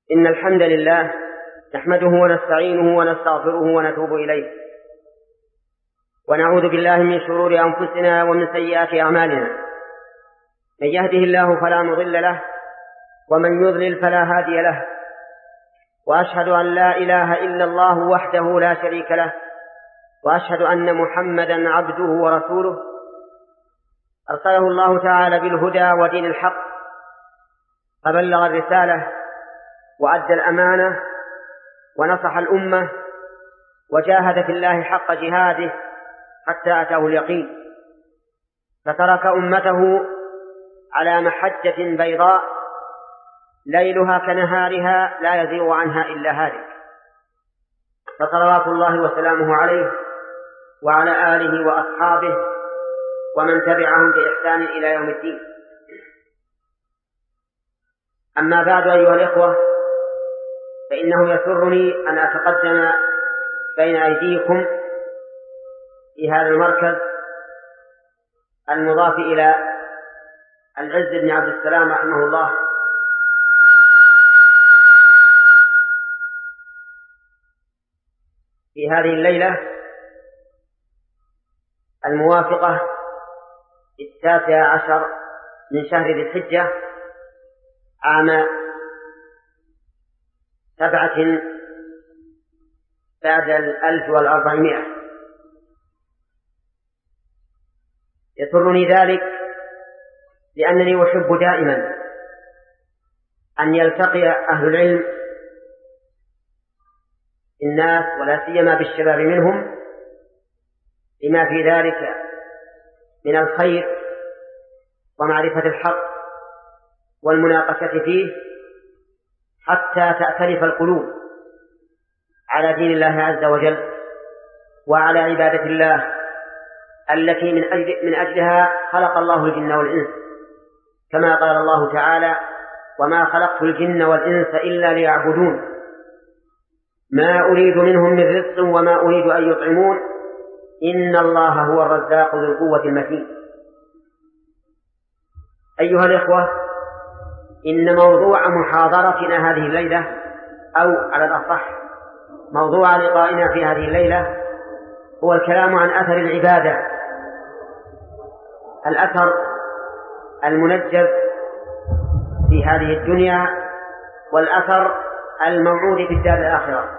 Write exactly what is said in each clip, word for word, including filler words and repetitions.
إن الحمد لله نحمده ونستعينه ونستغفره ونتوب إليه، ونعوذ بالله من شرور أنفسنا ومن سيئات أعمالنا. من يهده الله فلا مضل له، ومن يضلل فلا هادي له، وأشهد أن لا إله إلا الله وحده لا شريك له، وأشهد أن محمدا عبده ورسوله أرسله الله تعالى بالهدى ودين الحق، فبلغ الرسالة وأدى الأمانة ونصح الأمة وجاهد في الله حق جهاده حتى أتاه اليقين، فترك أمته على محجة بيضاء ليلها كنهارها لا يزيغ عنها إلا هالك، فصلوات الله وسلامه عليه وعلى آله وأصحابه ومن تبعهم بإحسان إلى يوم الدين. أما بعد أيها الإخوة، فإنه يسرني أن أتقدم بين أيديكم في هذا المركز المضاف إلى العز بن عبد السلام رحمه الله، في هذه الليلة الموافقة التاسع عشر من شهر ذي الحجة عام سبعة بعد الألف والأربعمائة. يسرني ذلك لأنني أحب دائما أن يلتقي أهل العلم الناس، ولا سيما بالشباب منهم، لما في ذلك من الخير ومعرفة الحق والمناقشة فيه، حتى تأتلف القلوب على دين الله عز وجل وعلى عبادة الله التي من أجل من أجلها خلق الله الجن والإنس، كما قال الله تعالى: وما خلقت الجن والإنس إلا ليعبدون ما أريد منهم من رزق وما أريد أن يطعمون إن الله هو الرزاق ذو القوة المتين. أيها الإخوة، إن موضوع محاضرتنا هذه الليلة، أو على الأصح موضوع لقائنا في هذه الليلة، هو الكلام عن أثر العبادة، الأثر المنجز في هذه الدنيا والأثر الموعود في الدار الآخرة.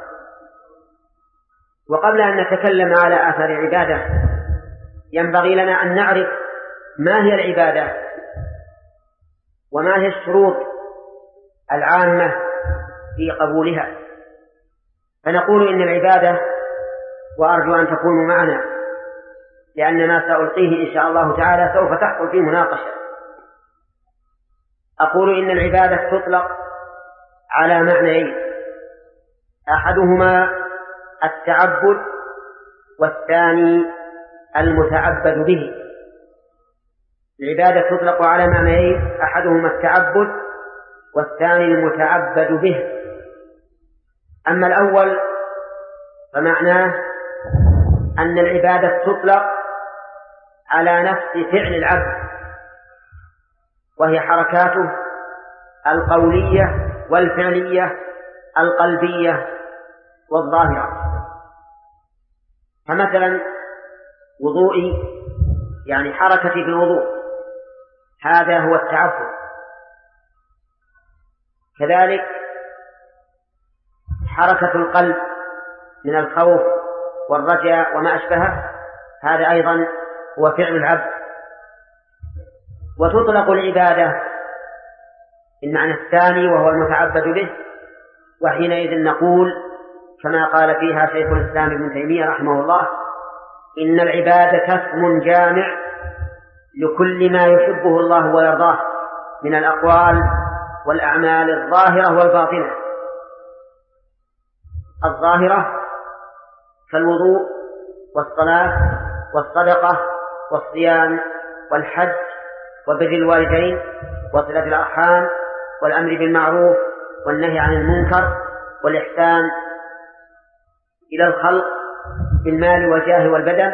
وقبل أن نتكلم على أثر العبادة، ينبغي لنا أن نعرف ما هي العبادة وما هي الشروط العامة في قبولها. فنقول إن العبادة، وأرجو أن تكونوا معنا لأن ما سألقيه إن شاء الله تعالى سوف تحصل فيه مناقشة، أقول إن العبادة تطلق على معنيين: أحدهما التعبد، والثاني المتعبد به. العبادة تطلق على معنيين: أحدهما التعبد والثاني المتعبد به. أما الأول فمعناه أن العبادة تطلق على نفس فعل العبد، وهي حركاته القولية والفعلية القلبية والظاهرة. فمثلا وضوئي، يعني حركتي في الوضوء، هذا هو التعبد. كذلك حركة القلب من الخوف والرجاء وما أشبهه، هذا أيضا هو فعل العبد. وتطلق العبادة المعنى الثاني وهو المتعبد به، وحينئذ نقول كما قال فيها شيخ الإسلام ابن تيمية رحمه الله: إن العبادة اسم جامع لكل ما يحبه الله ويرضاه من الأقوال والأعمال الظاهرة والباطنة. الظاهرة كالوضوء والصلاة والصدقة والصيام والحج وبر الوالدين وصلة الأرحام والأمر بالمعروف والنهي عن المنكر والإحسان إلى الخلق بالمال والجاه والبدن،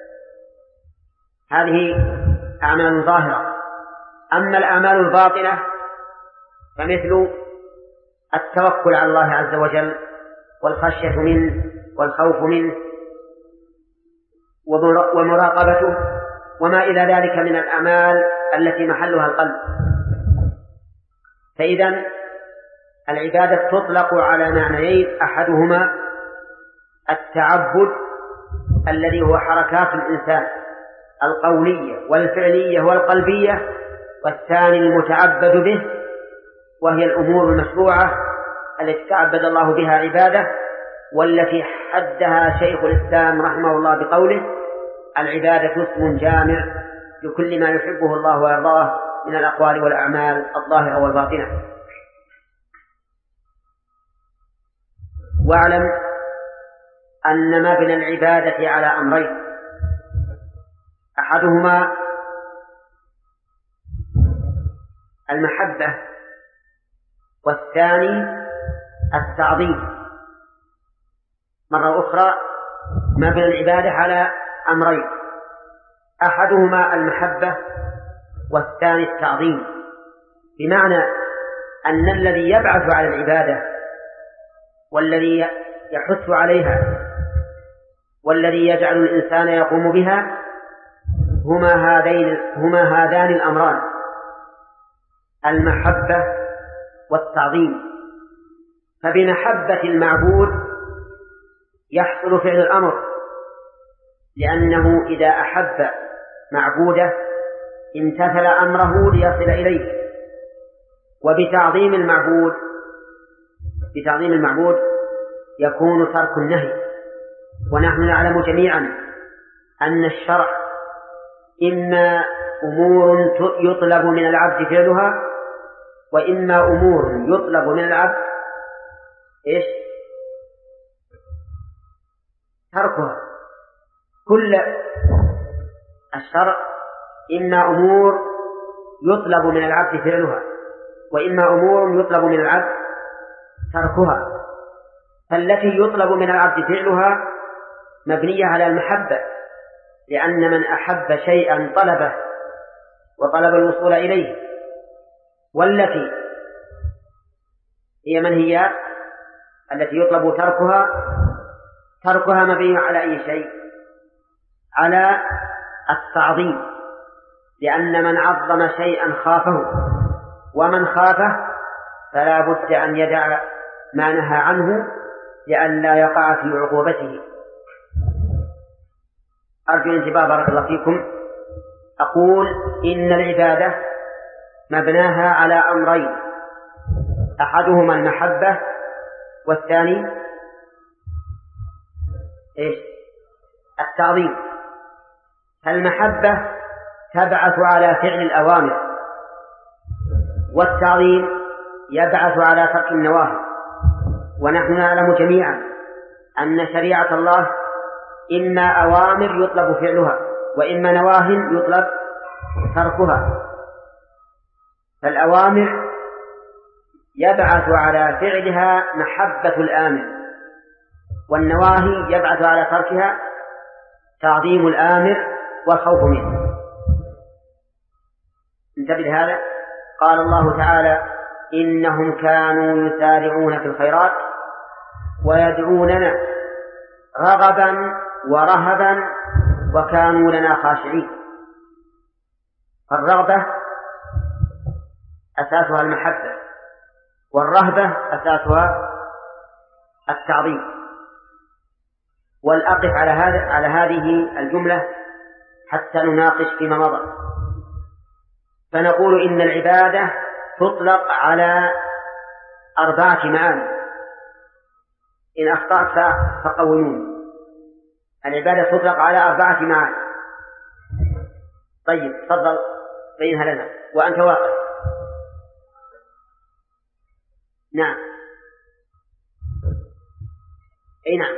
هذه أعمال ظاهرة. أما الأعمال الباطنة فمثل التوكل على الله عز وجل والخشية منه والخوف منه ومراقبته وما إلى ذلك من الأعمال التي محلها القلب. فإذا العبادة تطلق على معنيين: أحدهما التعبد الذي هو حركات الإنسان القولية والفعلية والقلبية، والثاني المتعبد به وهي الأمور المشروعة التي تعبد الله بها عباده، والتي حدها شيخ الإسلام رحمه الله بقوله: العبادة اسم جامع لكل ما يحبه الله ويرضاه من الأقوال والأعمال الظاهرة والباطنة. واعلم أن مبنى العبادة على أمرين: أحدهما المحبة، والثاني التعظيم. مرة أخرى مبنى العبادة على أمرين: أحدهما المحبة والثاني التعظيم، بمعنى أن الذي يبعث على العبادة والذي يحث عليها والذي يجعل الإنسان يقوم بها هما هذين هما هذان الأمران: المحبة والتعظيم. فبمحبة المعبود يحصل فعل الأمر، لأنه إذا أحب معبوده امتثل أمره ليصل إليه. وبتعظيم المعبود بتعظيم المعبود يكون ترك النهي. ونحن نعلم جميعا أن الشرع إما أمور يطلب من العبد فعلها، وإما أمور يطلب من العبد إيش؟ تركها. كل الشرع إما أمور يطلب من العبد فعلها، وإما أمور يطلب من العبد تركها. فالتي يطلب من العبد فعلها مبنية على المحبة، لأن من أحب شيئا طلبه وطلب الوصول إليه. والتي هي منهيات التي يطلب تركها تركها مبني على أي شيء؟ على التعظيم، لأن من عظم شيئا خافه، ومن خافه فلا بد أن يدع ما نهى عنه لئلا يقع في عقوبته. أرجو الانتباه بارك الله فيكم. أقول إن العبادة مبناها على أمرين: أحدهما المحبة والثاني إيش؟ التعظيم. المحبة تبعث على فعل الأوامر، والتعظيم يبعث على ترك النواهي. ونحن نعلم جميعا أن شريعة الله إما أوامر يطلب فعلها، وإما نواهي يطلب تركها. فالأوامر يبعث على فعلها محبة الآمر، والنواهي يبعث على تركها تعظيم الآمر والخوف منه. انتبه لهذا. قال الله تعالى: إنهم كانوا يسارعون في الخيرات ويدعوننا رغبا ورهبا وكانوا لنا خاشعين. الرغبة أساسها المحبة، والرهبة أساسها التعظيم. والأقف على هذا على هذه الجملة حتى نناقش فيما مضى. فنقول إن العبادة تطلق على أربعة معاني. إن أخطأت فقومون. العبادة تطلق على أربعة معاني. طيب تفضل بينها لنا وأنت واقف. نعم. أي نعم.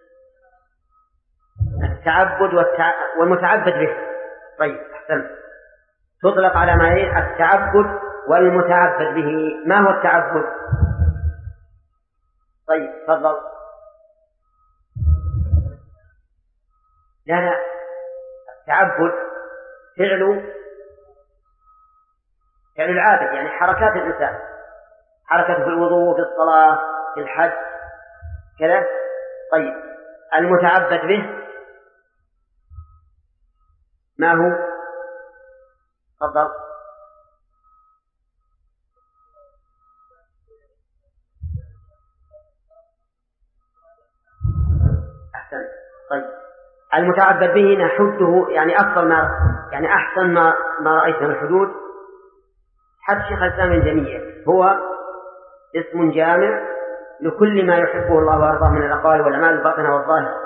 التعبد والتع... والمتعبد به. طيب أحسنت. تطلق على معنيين: التعبد والمتعبد به. ما هو التعبد؟ طيب تفضل. لا لا التعبد فعل فعل العابد، يعني حركات الإنسان حركة في الوضوء، في الصلاة، في الحج كذا. طيب المتعبد به ما هو؟ تفضل. أحسن. طيب المتعبد به نحده، يعني أفضل ما يعني أحسن ما ما رأيت من الحدود حد شيخ الإسلام ابن تيمية، هو اسم جامع لكل ما يحبه الله ويرضاه من الأقوال والأعمال الباطنة والظاهرة،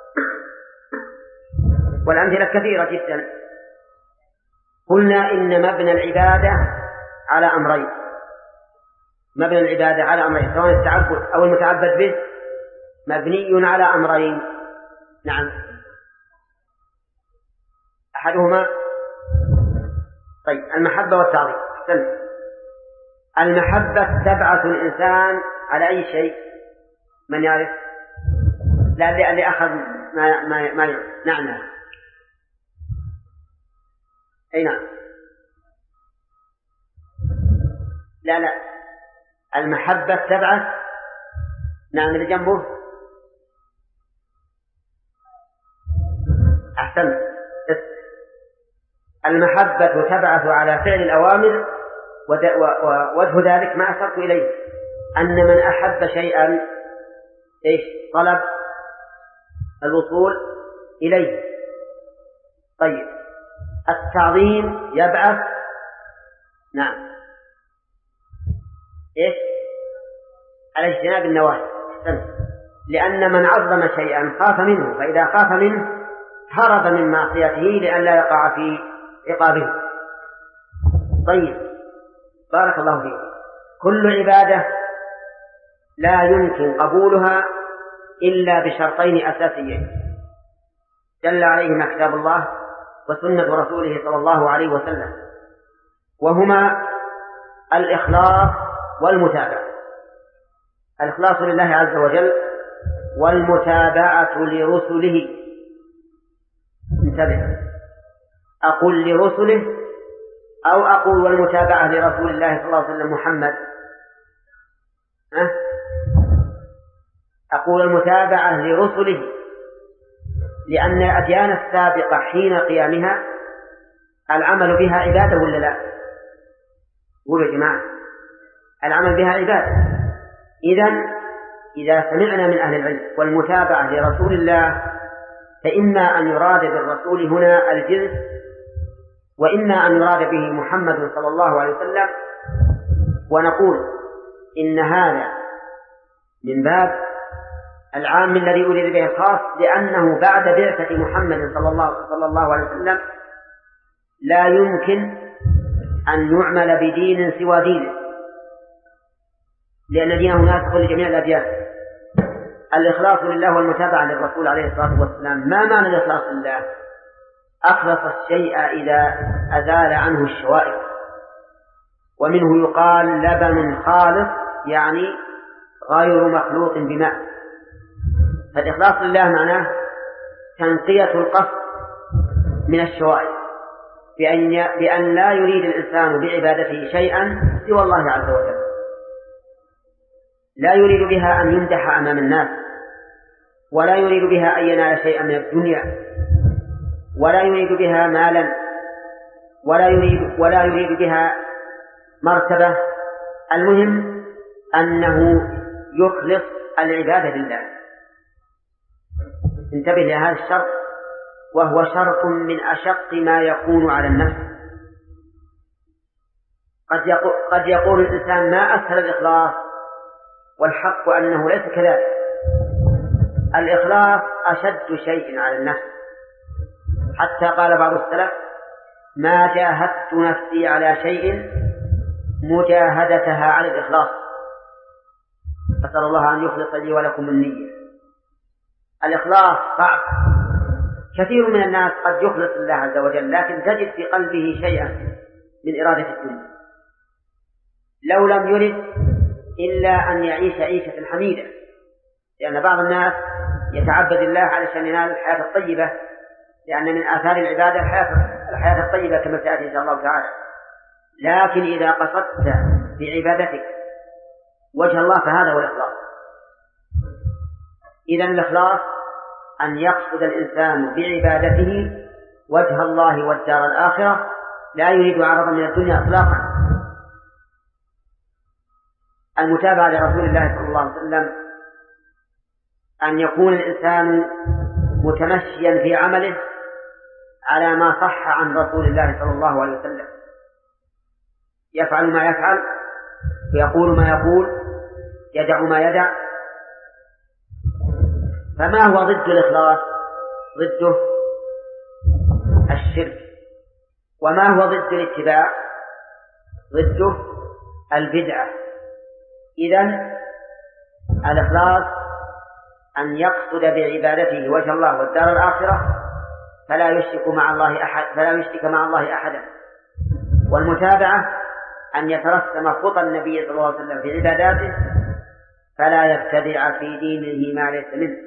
والأمثلة كثيرة جدا. قلنا إن مبنى العبادة على أمرين، مبنى العبادة على أمرين، سواء التعبد أو المتعبد به مبني على أمرين. نعم، أحدهما طيب المحبة والتعظيم. أحسن. المحبة تبعث الإنسان على أي شيء؟ من يعرف؟ لا اللي أخذ ما ما ما يعرف. نعم نعم. أي نعم. لا لا المحبة تبعث. نعم اللي جنبه. أحسن. المحبة تبعث على فعل الأوامر، ووجه ذلك ما أشرت إليه، أن من أحب شيئا إيش؟ طلب الوصول إليه. طيب التعظيم يبعث نعم إيش؟ على اجتناب النواهي. لأن من عظم شيئا خاف منه، فإذا خاف منه هرب من معصيته لئلا يقع في عقابه. طيب بارك الله فيك. كل عبادة لا يمكن قبولها إلا بشرطين أساسيين دل عليهما كتاب الله وسنة رسوله صلى الله عليه وسلم، وهما الإخلاص والمتابعة. الإخلاص لله عز وجل والمتابعة لرسله. انتبه، أقول لرسله أو أقول والمتابعة لرسول الله صلى الله عليه وسلم محمد؟ أه؟ أقول المتابعة لرسله، لأن الأديان السابقة حين قيامها العمل بها عبادة ولا لا؟ قولوا يا جماعة، العمل بها عبادة. إذن إذا سمعنا من أهل العلم والمتابعة لرسول الله، فإما أن يراد بالرسول هنا الجنس، وإما أن يراد به محمد صلى الله عليه وسلم، ونقول إن هذا من باب العام الذي أريد به الخاص، لأنه بعد بعثة محمد صلى الله, صلى الله عليه وسلم لا يمكن أن يعمل بدين سوى دينه، لأن دينه ناسخ لجميع الأديان. الإخلاص لله والمتابعة للرسول عليه الصلاة والسلام. ما معنى الإخلاص لله؟ أخلص الشيء إذا أزال عنه الشوائب، ومنه يقال لبن خالص، يعني غير مخلوط بماء. فالإخلاص لله معناه تنقية القصد من الشوائب، بأن, بأن لا يريد الإنسان بعبادته شيئا سوى الله عز وجل، لا يريد بها أن يمدح أمام الناس، ولا يريد بها أن ينال شيئا من الدنيا، ولا يريد بها مالا، ولا يريد, ولا يريد بها مرتبة. المهم أنه يخلص العبادة لله. انتبه لهذا الشرط، وهو شرط من أشق ما يكون على النفس. قد يقول, قد يقول الإنسان ما أسهل الإخلاص، والحق أنه ليس كذلك. الإخلاص أشد شيء على النفس، حتى قال بعض السلف ما جاهدت نفسي على شيء مجاهدتها على الإخلاص. أسأل الله أن يخلص لي ولكم النية. الإخلاص صعب. كثير من الناس قد يخلص لله عز وجل، لكن تجد في قلبه شيئا من إرادة الدنيا، لو لم يرد إلا أن يعيش عيشة حميدة، لأن بعض الناس يتعبد الله علشان ينال الحياة الطيبة، لأن من آثار العبادة الحياة, الحياة الطيبة كما سيأتي إن شاء الله تعالى. لكن إذا قصدت بعبادتك وجه الله فهذا هو الإخلاص. إذن الإخلاص أن يقصد الإنسان بعبادته وجه الله والدار الآخرة، لا يريد عرضا من الدنيا إطلاقا. المتابعة لرسول الله صلى الله عليه وسلم أن يكون الإنسان متمشيا في عمله على ما صح عن رسول الله صلى الله عليه وسلم، يفعل ما يفعل، يقول ما يقول، يدع ما يدع. فما هو ضد الإخلاص؟ ضده الشرك. وما هو ضد الاتباع؟ ضده البدعة. إذن الإخلاص أن يقصد بعبادته وجه الله والدار الآخرة، فلا يشرك مع الله أحد فلا يشرك مع الله أحدا. والمتابعة أن يترسم خطى النبي صلى الله عليه وسلم في عباداته، فلا يبتدع في دينه ما ليس منه.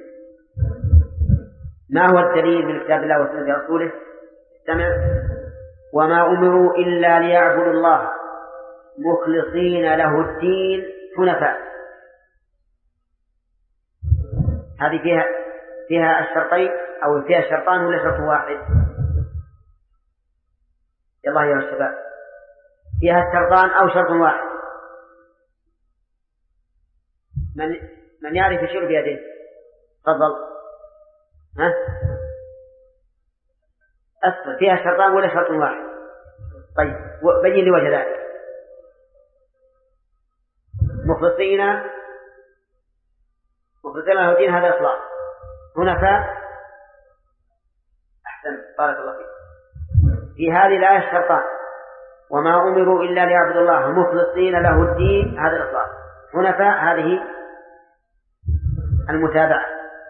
ما هو الدليل من كتاب الله وسنة رسوله؟ استمع: وما أمروا إلا ليعبدوا الله مخلصين له الدين حنفاء. هذه فيها فيها الشرطين أو فيها الشرطان ولا شرط واحد؟ يلا يا الشباب، فيها الشرطان أو شرط واحد؟ من من يعرف يشير بيده؟ تفضل. ها؟ أسفل فيها شرطان ولا شرط واحد؟ طيب بين لي وجه ذلك. مخلصين مخلصين له الدين، هذا إخلاص. حنفاء، أحسن، بارك الله فيك. في هذه الآية شرطان: وما أمروا إلا ليعبدوا الله مخلصين له الدين، هذا الإخلاص. حنفاء، هذه المتابعة.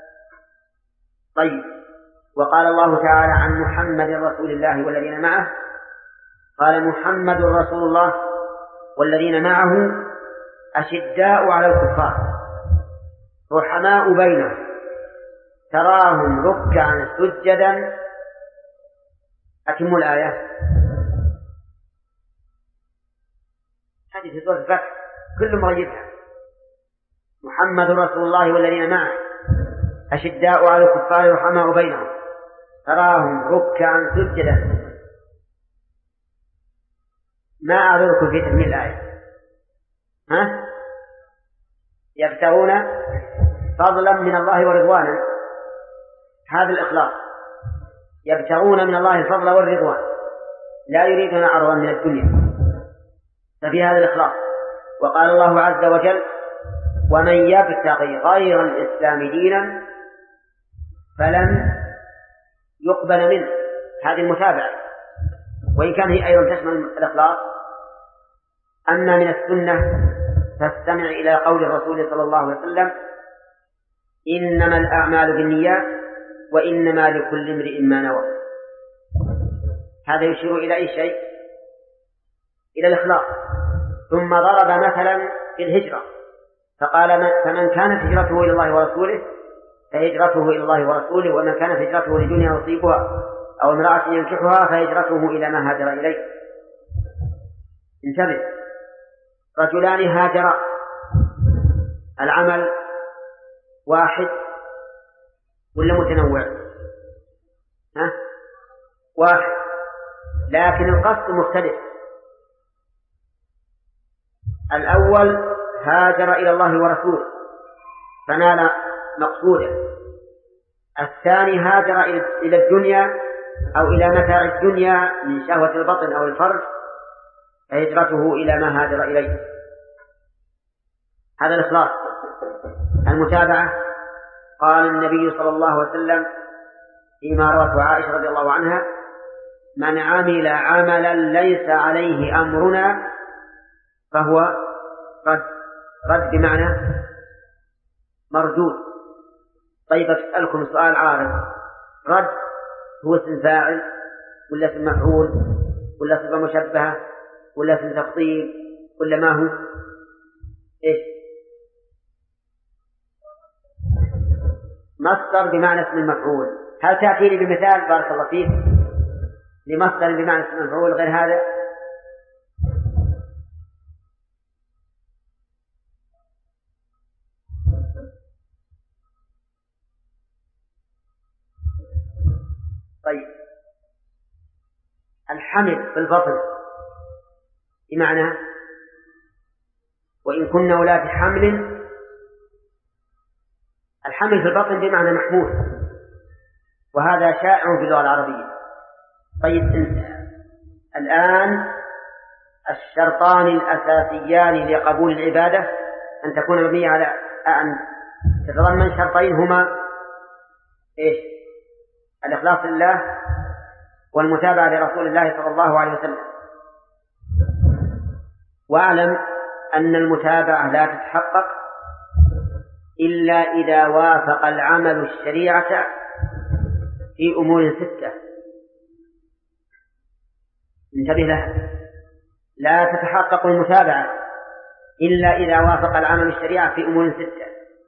طيب، وقال الله تعالى عن محمد رسول الله والذين معه، قال: محمد رسول الله والذين معه أشداء على الكفار رحماء بينهم تراهم ركعا سجدا. أتم الآية. هذه في سورة الفتح، كل مغيبها. محمد رسول الله والذين معه أشداء على الكفار رحماء بينهم تراهم ركعا سجدا. ما أعذركم في تكميل الآية؟ ها؟ يبتغون فضلا من الله ورضوانا، هذا الإخلاص. يبتغون من الله الفضل والرضوان، لا يريدون عرضا من الدنيا، ففي هذا الإخلاص. وقال الله عز وجل: ومن يبتغي غير الإسلام دينا فلن يقبل منه. هذه المتابعة، وإن كان هي أيضا تشمل الإخلاص. أن من السنة تستمع إلى قول الرسول صلى الله عليه وسلم: إنما الأعمال بالنيات وإنما لكل امرئ ما نوى. هذا يشير إلى أي شيء؟ إلى الإخلاص. ثم ضرب مثلا في الهجرة فقال: فمن كانت هجرته إلى الله ورسوله فهجرته إلى الله ورسوله، ومن كانت هجرته لدنيا يصيبها أو امرأة ينكحها فهجرته إلى ما هاجر إليه. انتبه، رجلان هاجرا، العمل واحد ولا متنوع؟ ها؟ واحد، لكن القصد مختلف. الأول هاجر إلى الله ورسوله فنال مقصوده. الثاني هاجر إلى الدنيا أو إلى متاع الدنيا من شهوة البطن أو الفرج فهجرته إلى ما هاجر إليه. هذا الإخلاص. المتابعة، قال النبي صلى الله عليه وسلم فيما روته عائشة رضي الله عنها: من عمل عملا ليس عليه أمرنا فهو رد. رد بمعنى مردود. طيب أسألكم سؤال عارض: رد هو اسم فاعل ولا اسم مفعول ولا صفة مشبهة ولا اسم تفضيل ولا ما هو؟ إيش؟ مصدر بمعنى اسم المفعول. هل تأتيني بمثال بارك الله فيك لمصدر بمعنى اسم المفعول غير هذا؟ الحمل في البطن بمعنى وإن كنا أولاد حمل، الحمل في البطن بمعنى محمول، وهذا شائع في اللغة العربية. طيب الآن الشرطان الأساسيان لقبول العبادة أن تكون مبنية على أن تتضمن شرطين هما إيش؟ الإخلاص لله والمتابعة لرسول الله صلى الله عليه وسلم. وأعلم أن المتابعة لا تتحقق إلا إذا وافق العمل الشريعة في أمور ستة. انتبه له، لا تتحقق المتابعة إلا إذا وافق العمل الشريعة في أمور ستة: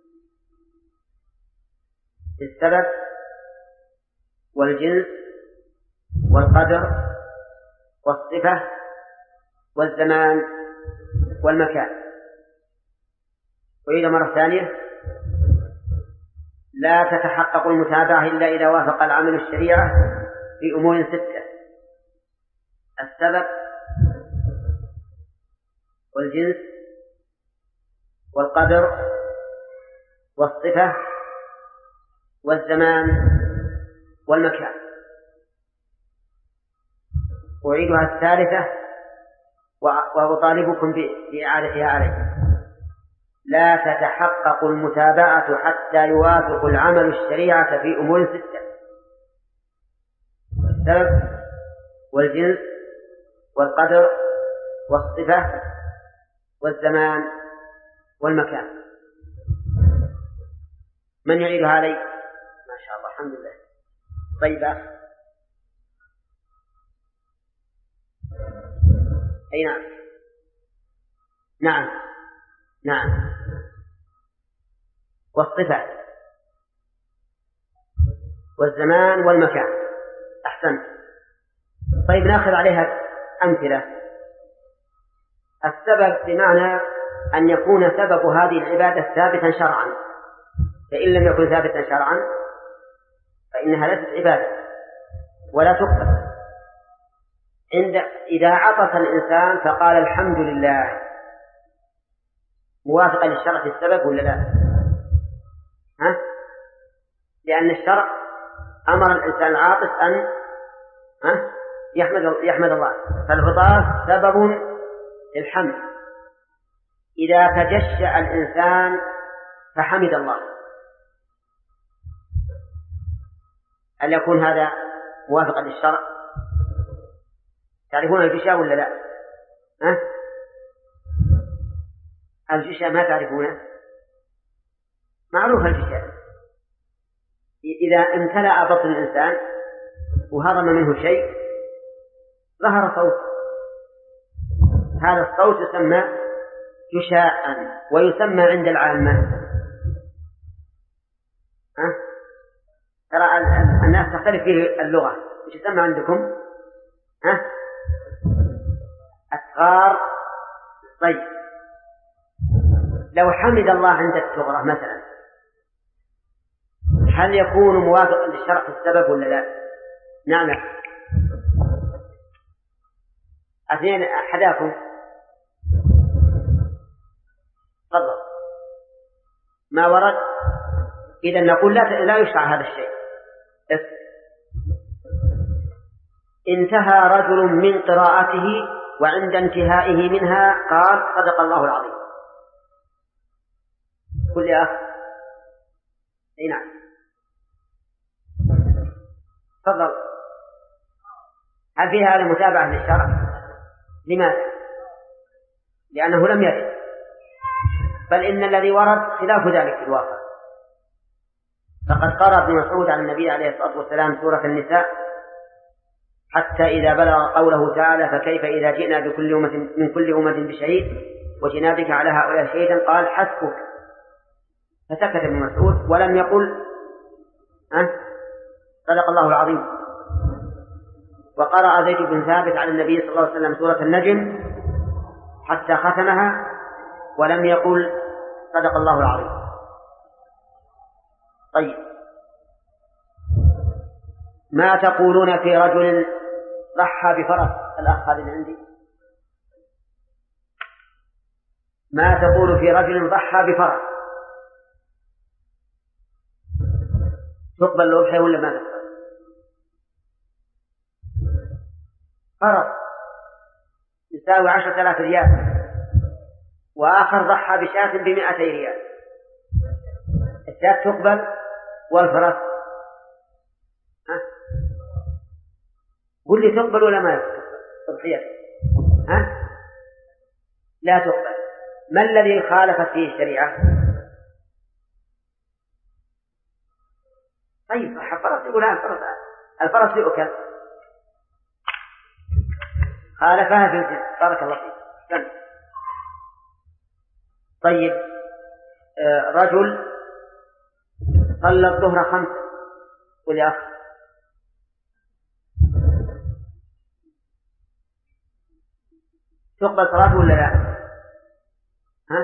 السبب والجنس والقدر والصفة والزمان والمكان. وإذا مرة ثانية: لا تتحقق المتابعة إلا إذا وافق العمل الشريعة في أمور ستة: السبب والجنس والقدر والصفة والزمان والمكان. أعيدها الثالثة وأطالبكم بإعادتها عليه: لا تتحقق المتابعة حتى يوافق العمل الشريعة في أمور ستة: السبب والجنس والقدر والصفة والزمان والمكان. من يعيدها علي؟ ما شاء الله، الحمد لله. طيب، أي نعم نعم نعم والصفة والزمان والمكان. أحسن. طيب، نأخذ عليها أمثلة. السبب بمعنى أن يكون سبب هذه العبادة ثابتا شرعا، فإن لم يكن ثابتا شرعا فإنها ليست عبادة ولا تقبل. عند إذا عطس الإنسان فقال الحمد لله، موافقة للشرع في السبب ولا لا؟ ها؟ لأن الشرع أمر الإنسان العاطس أن ها؟ يحمد يحمد الله، فالعطاس سبب للحمد. إذا تجشأ الإنسان فحمد الله، هل يكون هذا موافقا للشرع؟ تعرفون الجشاء ولا لا؟ ها؟ الجشاء ما تعرفونه؟ معروف الجشاء، إذا امتلأ بطن الإنسان وهرم منه شيء ظهر صوت، هذا الصوت يسمى جشاء، ويسمى عند العامة ها؟ ترى الناس تختلف في اللغة، ايش يسمى عندكم؟ ها؟ أصغار. طيب، لو حمد الله عند الصغرى مثلا، هل يكون موافقا للشرع في السبب ولا لا؟ نعم. اثنين أحداكم تفضل. ما ورد. إذا نقول لا لا يشرع هذا الشيء. انتهى رجل من قراءته وعند انتهائه منها قال صدق الله العظيم. قل يا أخ. اي نعم، تفضل. هل في هذا متابعة للشرع؟ لماذا؟ لأنه لم يرد، بل إن الذي ورد خلاف ذلك في الواقع. فقد قرأ ابن مسعود عن النبي عليه الصلاة والسلام سورة النساء حتى إذا بلغ قوله تعالى فكيف إذا جئنا بكل أمة من كل أمة بشهيد وجئنا بك على هؤلاء شهيدا قال حسبك، فسكت ابن مسعود ولم يقل أه؟ صدق الله العظيم. وقرأ زيد بن ثابت على النبي صلى الله عليه وسلم سورة النجم حتى ختمها ولم يقل صدق الله العظيم. طيب، ما تقولون في رجل ضحى بفرس، الأخ هذا اللي عندي، ما تقول في رجل ضحى بفرس؟ تقبل الأضحية ولا ما تقبل؟ فرس يساوي عشرة آلاف ريال، وآخر ضحى بشاة بمئتي ريال، الشاة تقبل والفرس ها؟ قل لي تقبل ولا ما تقبل تضحية؟ ها؟ لا تقبل. ما الذي خالفت فيه الشريعة؟ طيب الفرس يقول الفرس الفرس يؤكل، خالفها في الجنس. بارك الله فيك. طيب آه رجل صلى الظهر خمسة والأخ تقبل صلاته ولا لا؟ ها؟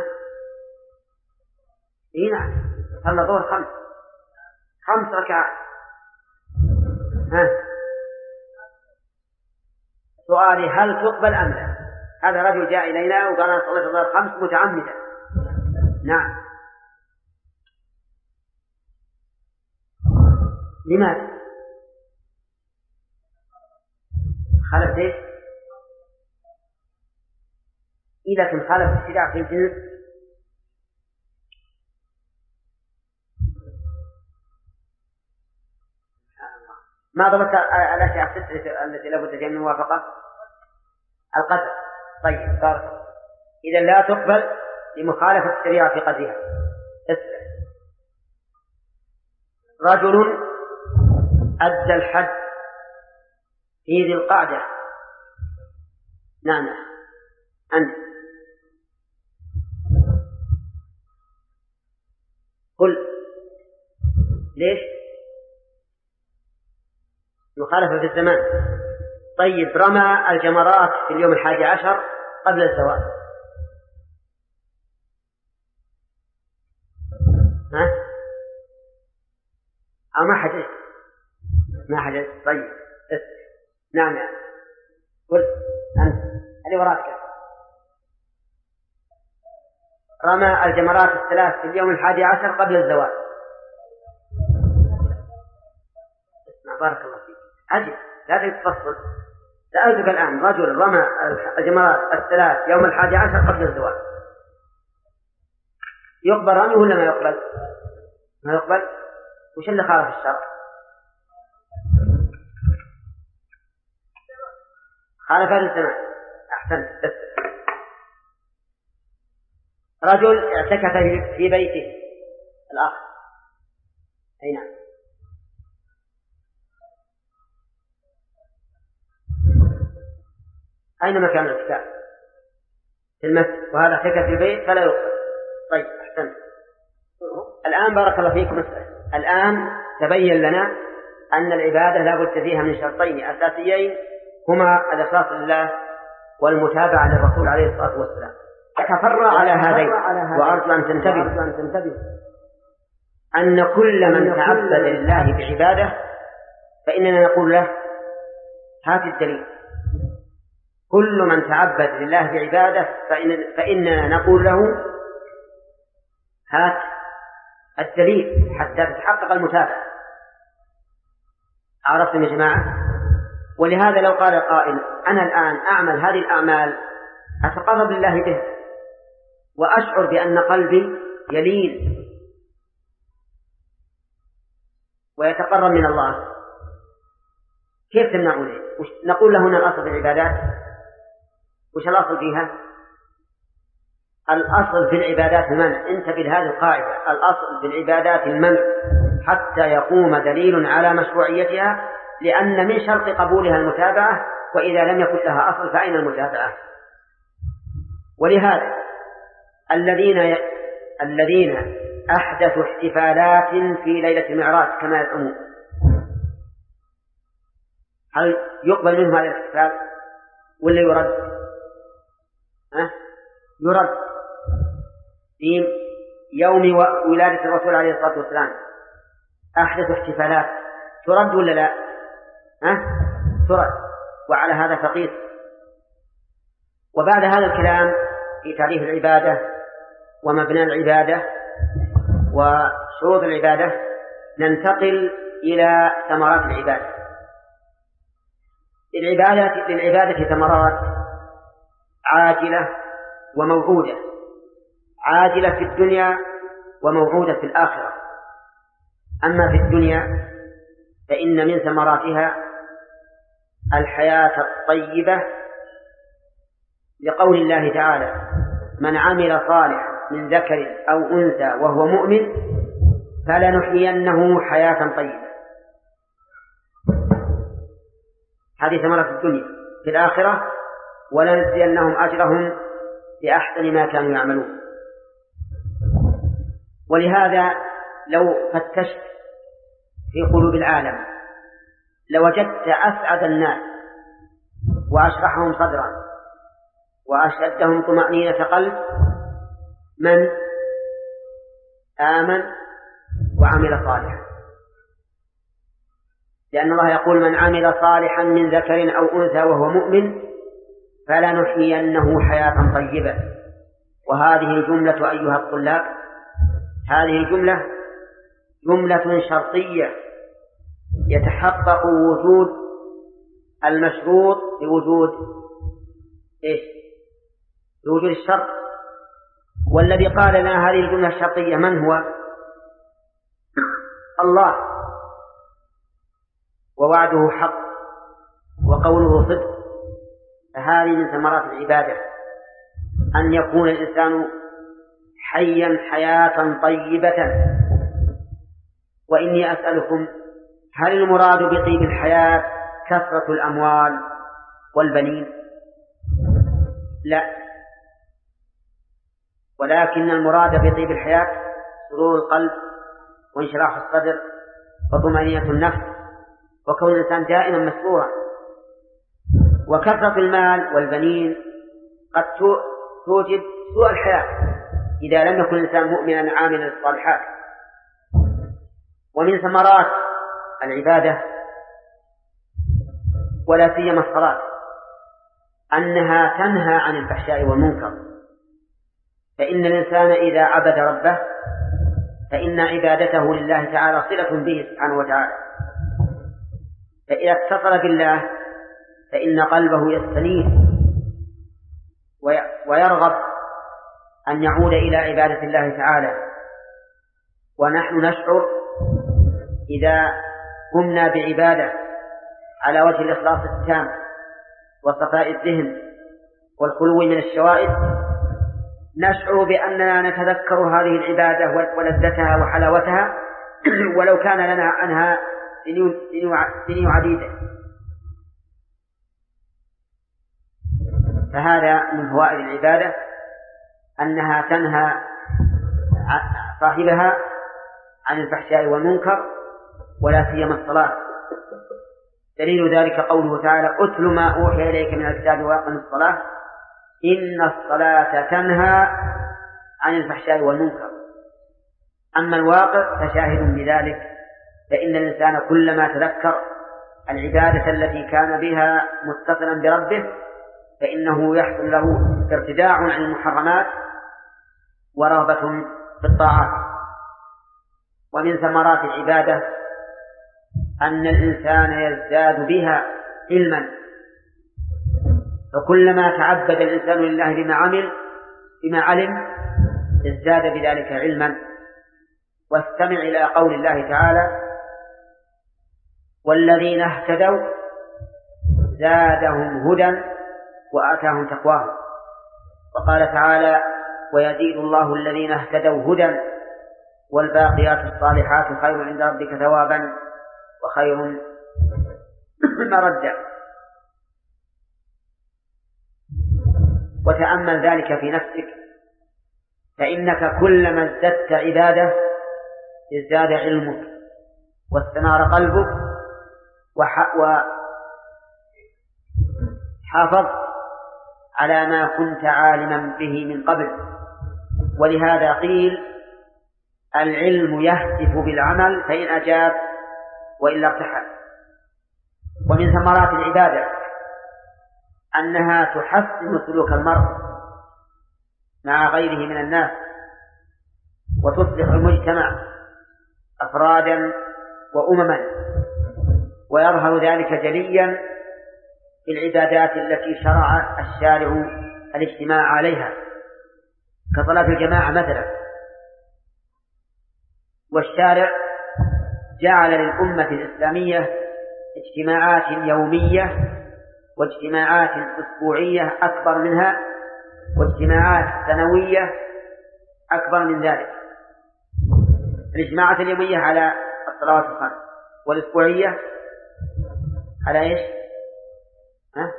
إيه نعم، صلى الظهر خمس خمس ركعات. ها؟ سؤالي هل تقبل أم لا؟ هذا رجل جاء إلينا وقال أنا صليت الظهر خمس متعمدا. نعم. لماذا؟ خالف ايش؟ إذا كان خالف الشريعة في الجنس ما ضبط الأشياء الستة التي لابد فيها من موافقة القدر. طيب بارك. إذا لا تقبل لمخالفة الشريعة في قدرها. رجل أدى الحج في ذي القعدة. نعم أنت قل ليش؟ مخالفة في الزمان. طيب رمى الجمرات في اليوم الحادي عشر قبل الزوال، ها؟ أو ما حدث ما حدث. طيب نعم نعم قل أنت اللي وراك. رمى الجمرات الثلاث في اليوم الحادي عشر قبل الزوال. بارك الله فيك. عجب لا تتفصل. سألتك الآن رجل رمى الجمرات الثلاث يوم الحادي عشر قبل الزوال، يقبل رميه ولا ما يقبل؟ ما يقبل. وش اللي خالف الشرع؟ خالف هذا الزمان. أحسنت. رجل اعتكف في بيته الأخ. أي نعم. أين مكان الاعتكاف؟ في المسجد، وهذا اعتكف في البيت فلا يقبل. طيب أحسنت. الآن بارك الله فيكم مسألة. الآن تبين لنا أن العبادة لا بد فيها من شرطين أساسيين هما الإخلاص لله والمتابعة للرسول عليه الصلاة والسلام. تفرع على هذين، وأرجو أن تنتبه أن كل من تعبد لله بعبادة فإننا نقول له هات الدليل. كل من تعبد لله بعبادة فإن فإننا نقول له هات الدليل حتى تتحقق المتابعة. عرفتم يا جماعة؟ ولهذا لو قال قائل أنا الآن أعمل هذه الأعمال أتقرب لله به وأشعر بأن قلبي يلين ويتقرب من الله، كيف تمنعونه؟ نقول له هنا الأصل في العبادات. وش الأصل فيها؟ الأصل في العبادات المنع. انتبه لهذه القاعدة، الأصل في العبادات المنع حتى يقوم دليل على مشروعيتها، لأن من شرط قبولها المتابعة، وإذا لم يكن لها أصل فأين المتابعة؟ ولهذا الذين ي... الذين أحدثوا احتفالات في ليلة المعراج كما يزعمون، هل يقبل منهم هذا الاحتفال ولا يرد؟ أه؟ يرد. في يوم ولادة الرسول عليه الصلاة والسلام أحدث احتفالات، ترد ولا لا؟ أه؟ ترد. وعلى هذا فقيس. وبعد هذا الكلام في تعريف العبادة ومبنى العبادة وشروط العبادة ننتقل إلى ثمرات العبادة. للعبادة, للعبادة ثمرات عاجلة وموعودة، عاجلة في الدنيا وموعودة في الآخرة. أما في الدنيا فإن من ثمراتها الحياة الطيبة، لقول الله تعالى: من عمل صالحا من ذكر أو أنثى وهو مؤمن فلنحيينه حياة طيبة. هذه ثمرة الدنيا. في الآخرة: ولنجزينهم أجرهم بأحسن ما كانوا يعملون. ولهذا لو فتشت في قلوب العالم لوجدت أسعد الناس وأشرحهم صدرا وأشدهم طمأنينة قلب من آمن وعمل صالحا، لأن الله يقول: من عمل صالحا من ذكر أو أنثى وهو مؤمن فلنحيينه حياة طيبة. وهذه الجملة أيها الطلاب، هذه الجملة جملة شرطية يتحقق وجود المشروط بوجود إيش؟ بوجود الشرط. والذي قال لنا هذه الجملة الشرطية من هو؟ الله، ووعده حق وقوله صدق. فهذه من ثمرات العبادة أن يكون الإنسان حيا حياة طيبة. وإني أسألكم: هل المراد بطيب الحياة كثرة الأموال والبنين؟ لا، ولكن المراد بطيب الحياة سرور القلب وانشراح الصدر وطمأنينة النفس وكون الإنسان دائما مسرورا. وكثرة المال والبنين قد توجب سوء الحياة إذا لم يكن الإنسان مؤمنا عاملا الصالحات. ومن ثمرات العبادة ولا سيما الصلاة أنها تنهى عن الفحشاء والمنكر. فإن الإنسان إذا عبد ربه فإن عبادته لله تعالى صلة به سبحانه وتعالى. فإذا اتصل بالله فإن قلبه يستنير ويرغب أن يعود إلى عبادة الله تعالى. ونحن نشعر إذا قمنا بعبادة على وجه الإخلاص التام وصفاء الذهن والخلو من الشوائب، نشعر بأننا نتذكر هذه العبادة ولذتها وحلاوتها ولو كان لنا عنها سنين عديدة. فهذا من فوائد العبادة أنها تنهى صاحبها عن الفحشاء والمنكر ولا سيما الصلاة. دليل ذلك قوله تعالى: أتل ما أوحي إليك من الكتاب وأقم الصلاة إن الصلاة تنهى عن الفحشاء والمنكر. أما الواقع فشاهد بذلك، فإن الإنسان كلما تذكر العبادة التي كان بها متصلا بربه فإنه يحصل له ارتداع عن المحرمات ورغبة في الطاعات. ومن ثمرات العبادة أن الإنسان يزداد بها علما، فكلما تعبد الإنسان لله بما عمل بما علم ازداد بذلك علما. واستمع إلى قول الله تعالى: والذين اهتدوا زادهم هدى وآتاهم تقواهم. وقال تعالى: ويزيد الله الذين اهتدوا هدى والباقيات الصالحات خير عند ربك ثوابا وخير مردا. وتأمل ذلك في نفسك، فإنك كلما ازددت عبادة ازداد علمك واستنار قلبك وحافظ على ما كنت عالما به من قبل. ولهذا قيل: العلم يهتف بالعمل فإن أجاب وإلا ارتحل. ومن ثمرات العبادة أنها تحسن سلوك المرء مع غيره من الناس وتصلح المجتمع أفرادا وأمما، ويظهر ذلك جليا في العبادات التي شرع الشارع الاجتماع عليها كصلاة الجماعة مثلا. والشارع جعل للأمة الإسلامية اجتماعات يومية واجتماعات أسبوعية أكبر منها واجتماعات سنوية أكبر من ذلك. الاجتماعات اليومية على الصلوات الخمس، والأسبوعية على إيش؟ ها؟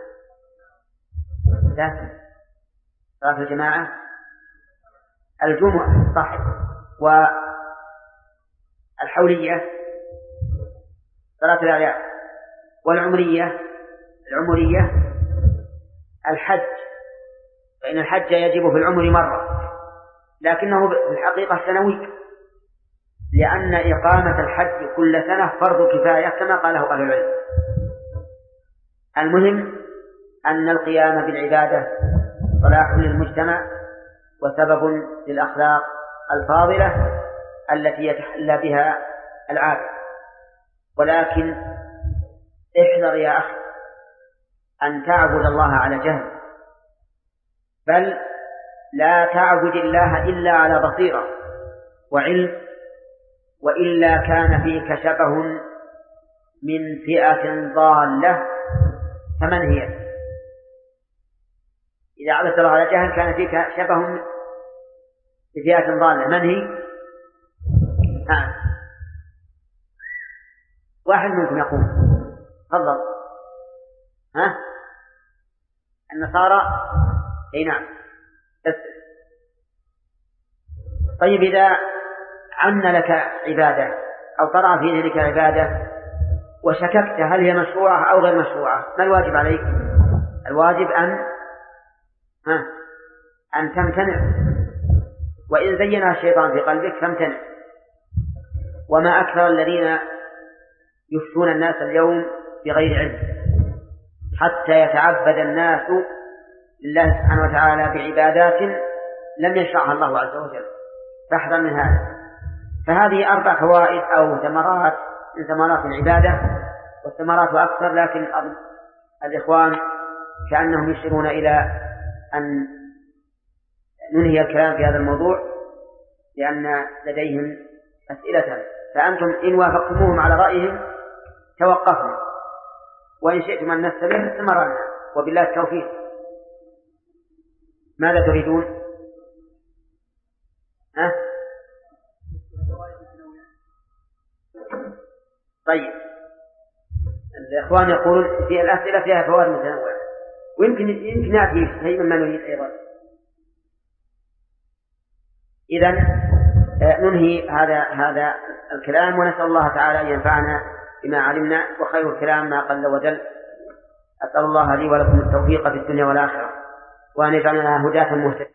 لا، صلاة الجماعة الجمعة صح، والحولية صلاة الأعياد، والعمرية العمرية الحج، فإن الحج يجب في العمر مرة لكنه في الحقيقة سنوي، لأن إقامة الحج كل سنة فرض كفاية كما قاله أهل العلم. المهم أن القيام بالعبادة صلاح للمجتمع وسبب للأخلاق الفاضلة التي يتحلى بها العابد. ولكن احذر يا أخي أن تعبد الله على جهل، بل لا تعبد الله إلا على بصيرة وعلم، وإلا كان فيك شبه من فئة ضالة. فمن هي؟ إذا عبدت الله على جهل كان فيك شبه من فئة ضالة. من هي؟ ها. واحد منكم يقول تفضل. ها؟ النصارى. اي نعم. طيب إذا عن لك عبادة أو طرأ في ذلك عبادة وشككت هل هي مشروعة أو غير مشروعة، ما الواجب عليك؟ الواجب أن ها أن تمتنع، وإن زينها الشيطان في قلبك فامتنع. وما أكثر الذين يفتون الناس اليوم بغير علم حتى يتعبد الناس لله سبحانه وتعالى بعبادات لم يشرعها الله عز وجل، فاحذر من هذا. فهذه أربع فوائد أو ثمرات من ثمرات العبادة، والثمرات أكثر، لكن الإخوان كأنهم يشيرون إلى أن ننهي الكلام في هذا الموضوع لأن لديهم أسئلة، فأنتم إن وافقتموهم على رأيهم توقفنا، وإن شئتم أن نستمر استمرنا، وبالله التوفيق. ماذا تريدون؟ ها؟ طيب الإخوان يقولون في الأسئلة فيها فوائد متنوعة، ويمكن يمكن نأتي شيء مما نريد أيضا. إذن ننهي هذا هذا الكلام، ونسأل الله تعالى أن ينفعنا بما علمنا، وخير الكلام ما قل ودل. أسأل الله لي ولكم التوفيق في الدنيا والآخرة، وأن يجعلنا هداة مهتدين.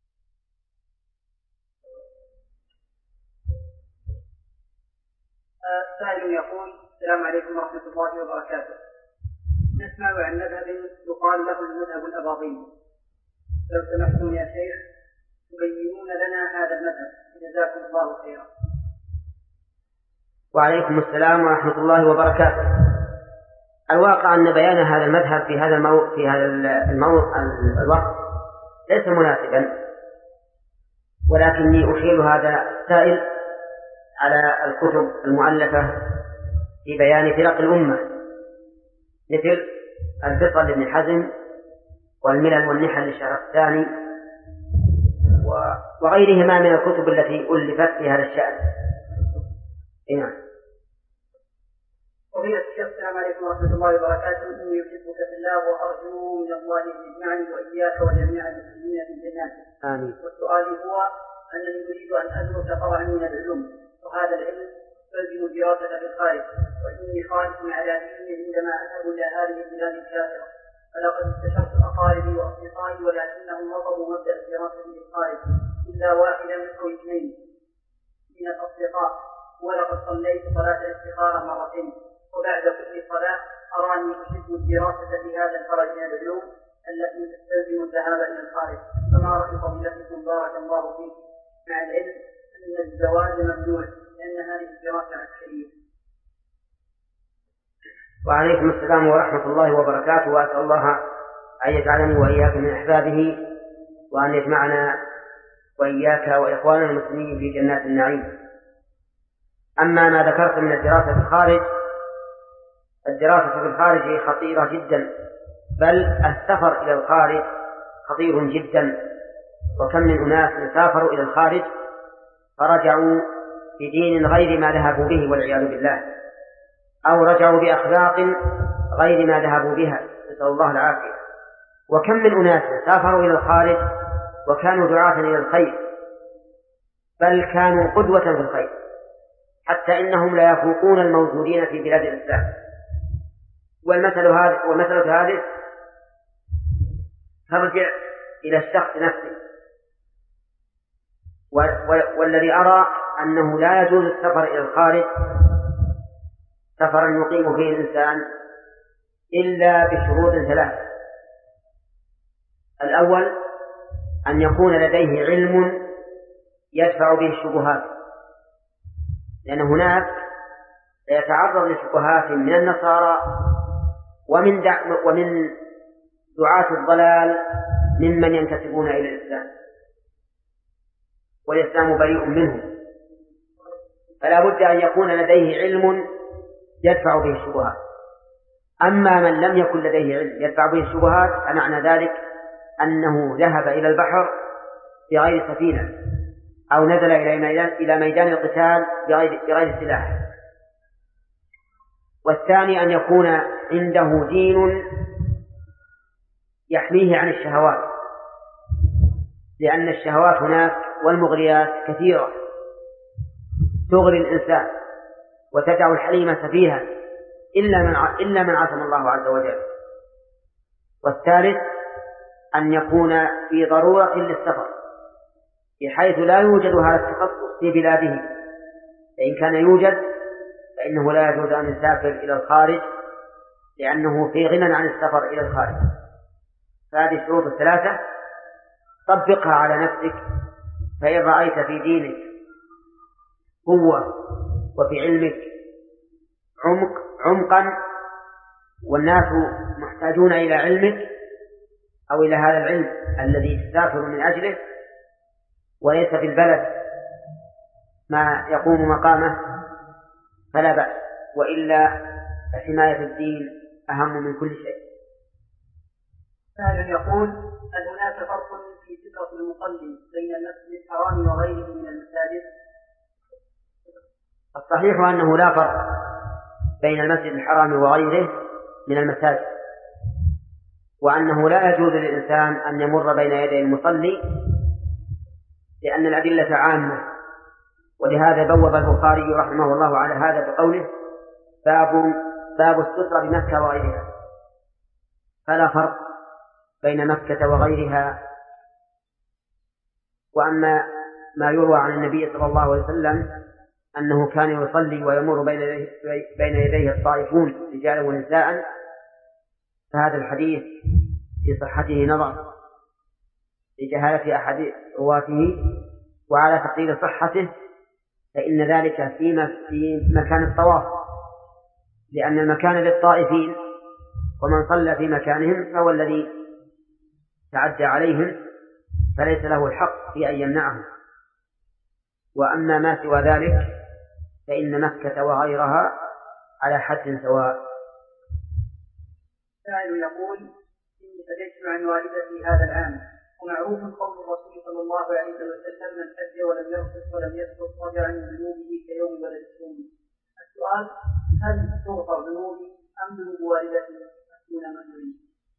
سائل يقول: السلام عليكم ورحمة الله وبركاته. نسمع عن مذهب يقال له المذهب الأباضي، لو سمحتم يا شيخ تبينون لنا هذا المذهب، جزاكم الله خيرا. وعليكم السلام ورحمة الله وبركاته. الواقع أن بيان هذا المذهب في هذا المو... في هذا المو... الوقت ليس مناسبا، ولكني أشير هذا السائل على الكتب المؤلفة في بيان فرق الأمة، مثل الفصل لابن حزم والملل والنحل للشرح الثاني وغيرهما من الكتب التي ألفت في هذا الشأن. نعم. فضيلة الشيخ السلام عليكم ورحمة الله وبركاته. إني أحبك في الله وأرجو من الله أن يجمعني وإياك وجميع المسلمين في الجنة. آمين. والسؤال هو أنني أريد أن أدرس فرعا من العلوم، وهذا العلم يلزم الدراسة في الخارج، وإني خارج على ديني عندما أذهب إلى هذه البلاد الكافرة، فلقد استشرت أقاربي وأصدقائي ولكنهم رفضوا مبدأ الدراسة في الخارج إلا واحدا أو اثنين من الأصدقاء، ولقد صليت صلاة الاستخارة مرتين، وبعد كل صلاة أراني أحب الدراسة في هذا الفرج من العلوم التي تستلزم الذهاب إلى الخارج، فما رأي فضيلتكم بارك الله فيك مع العلم أن الزواج ممنوع لأن هذه الدراسة عسكرية؟ وعليكم السلام ورحمة الله وبركاته، وأسأل الله أن يجعلني وإياكم من أحبابه، وأن يجمعنا وإياك وإخواننا المسلمين في جنات النعيم. أما ما ذكرت من الدراسة في الخارج، الدراسة في الخارج هي خطيرة جدا، بل السفر إلى الخارج خطير جدا. وكم من أناس سافروا إلى الخارج فرجعوا بدين غير ما ذهبوا به والعياذ بالله، أو رجعوا بأخلاق غير ما ذهبوا بها، نسأل الله العافية. وكم من أناس سافروا إلى الخارج وكانوا دعاة إلى الخير، بل كانوا قدوة في الخير، حتى إنهم لا يفوقون الموجودين في بلاد الإسلام. والمثل هذا والمثل هذه ترجع إلى الشخص نفسه. والذي أرى أنه لا يجوز السفر إلى الخارج سفرا يقيم فيه الإنسان إلا بشروط ثلاثة. الأول أن يكون لديه علم يدفع به الشبهات، لأن هناك يتعرض لشبهات من النصارى ومن ومن دعاة الضلال ممن ينتسبون إلى الإسلام، والإسلام بريء منهم، فلا بد أن يكون لديه علم يدفع به الشبهات. أما من لم يكن لديه علم يدفع به الشبهات فمعنى ذلك أنه ذهب إلى البحر بغير سفينة، أو نزل إلى ميدان القتال بغير سلاح. والثاني أن يكون عنده دين يحميه عن الشهوات، لأن الشهوات هناك والمغريات كثيرة تغري الإنسان وتدع الحليم سفيها إلا من إلا من عصم الله عز وجل. والثالث أن يكون في ضرورة للسفر بحيث لا يوجد هذا التخصص في بلاده، فإن كان يوجد فإنه لا يجوز أن يسافر إلى الخارج لأنه في غنى عن السفر إلى الخارج. فهذه الشروط الثلاثة طبقها على نفسك، فإن رأيت في دينك قوة وفي علمك عمق عمقا والناس محتاجون إلى علمك أو إلى هذا العلم الذي تسافر من أجله، وليس في البلد ما يقوم مقامه، فلا بأس، وإلا حماية الدين أهم من كل شيء. سائل يقول: هل هناك فرق في سترة المصلي بين المسجد الحرام وغيره من المساجد؟ الصحيح أنه لا فرق بين المسجد الحرام وغيره من المساجد، وأنه لا يجوز للإنسان أن يمر بين يدي المصلي، لأن الأدلة عامة. ولهذا بوب البخاري رحمه الله على هذا بقوله: باب باب السترة بمكة وغيرها. فلا فرق بين مكة وغيرها. وأما ما يروى عن النبي صلى الله عليه وسلم أنه كان يصلي ويمر بين يديه, بين يديه الطائفون رجالا ونساء، فهذا الحديث في صحته نظر لجهالة أحد رواته، وعلى تقدير صحته فإن ذلك فيما في مكان الطواف، لأن المكان للطائفين، ومن صلى في مكانهم فهو الذي تعدى عليهم، فليس له الحق في أن يمنعهم. وأما ما سوى ذلك فإن مكة وغيرها على حد سواء. سائل يقول: إني حججت عن والدتي هذا العام، ومعروف قول الرسول صلى الله عليه وسلم: من حج ولم يرفث ولم يسقط رجع عن ذنوبه كيوم ولدته. السؤال: هل تغفر ذنوبي أم ذنوب والدتي دون من؟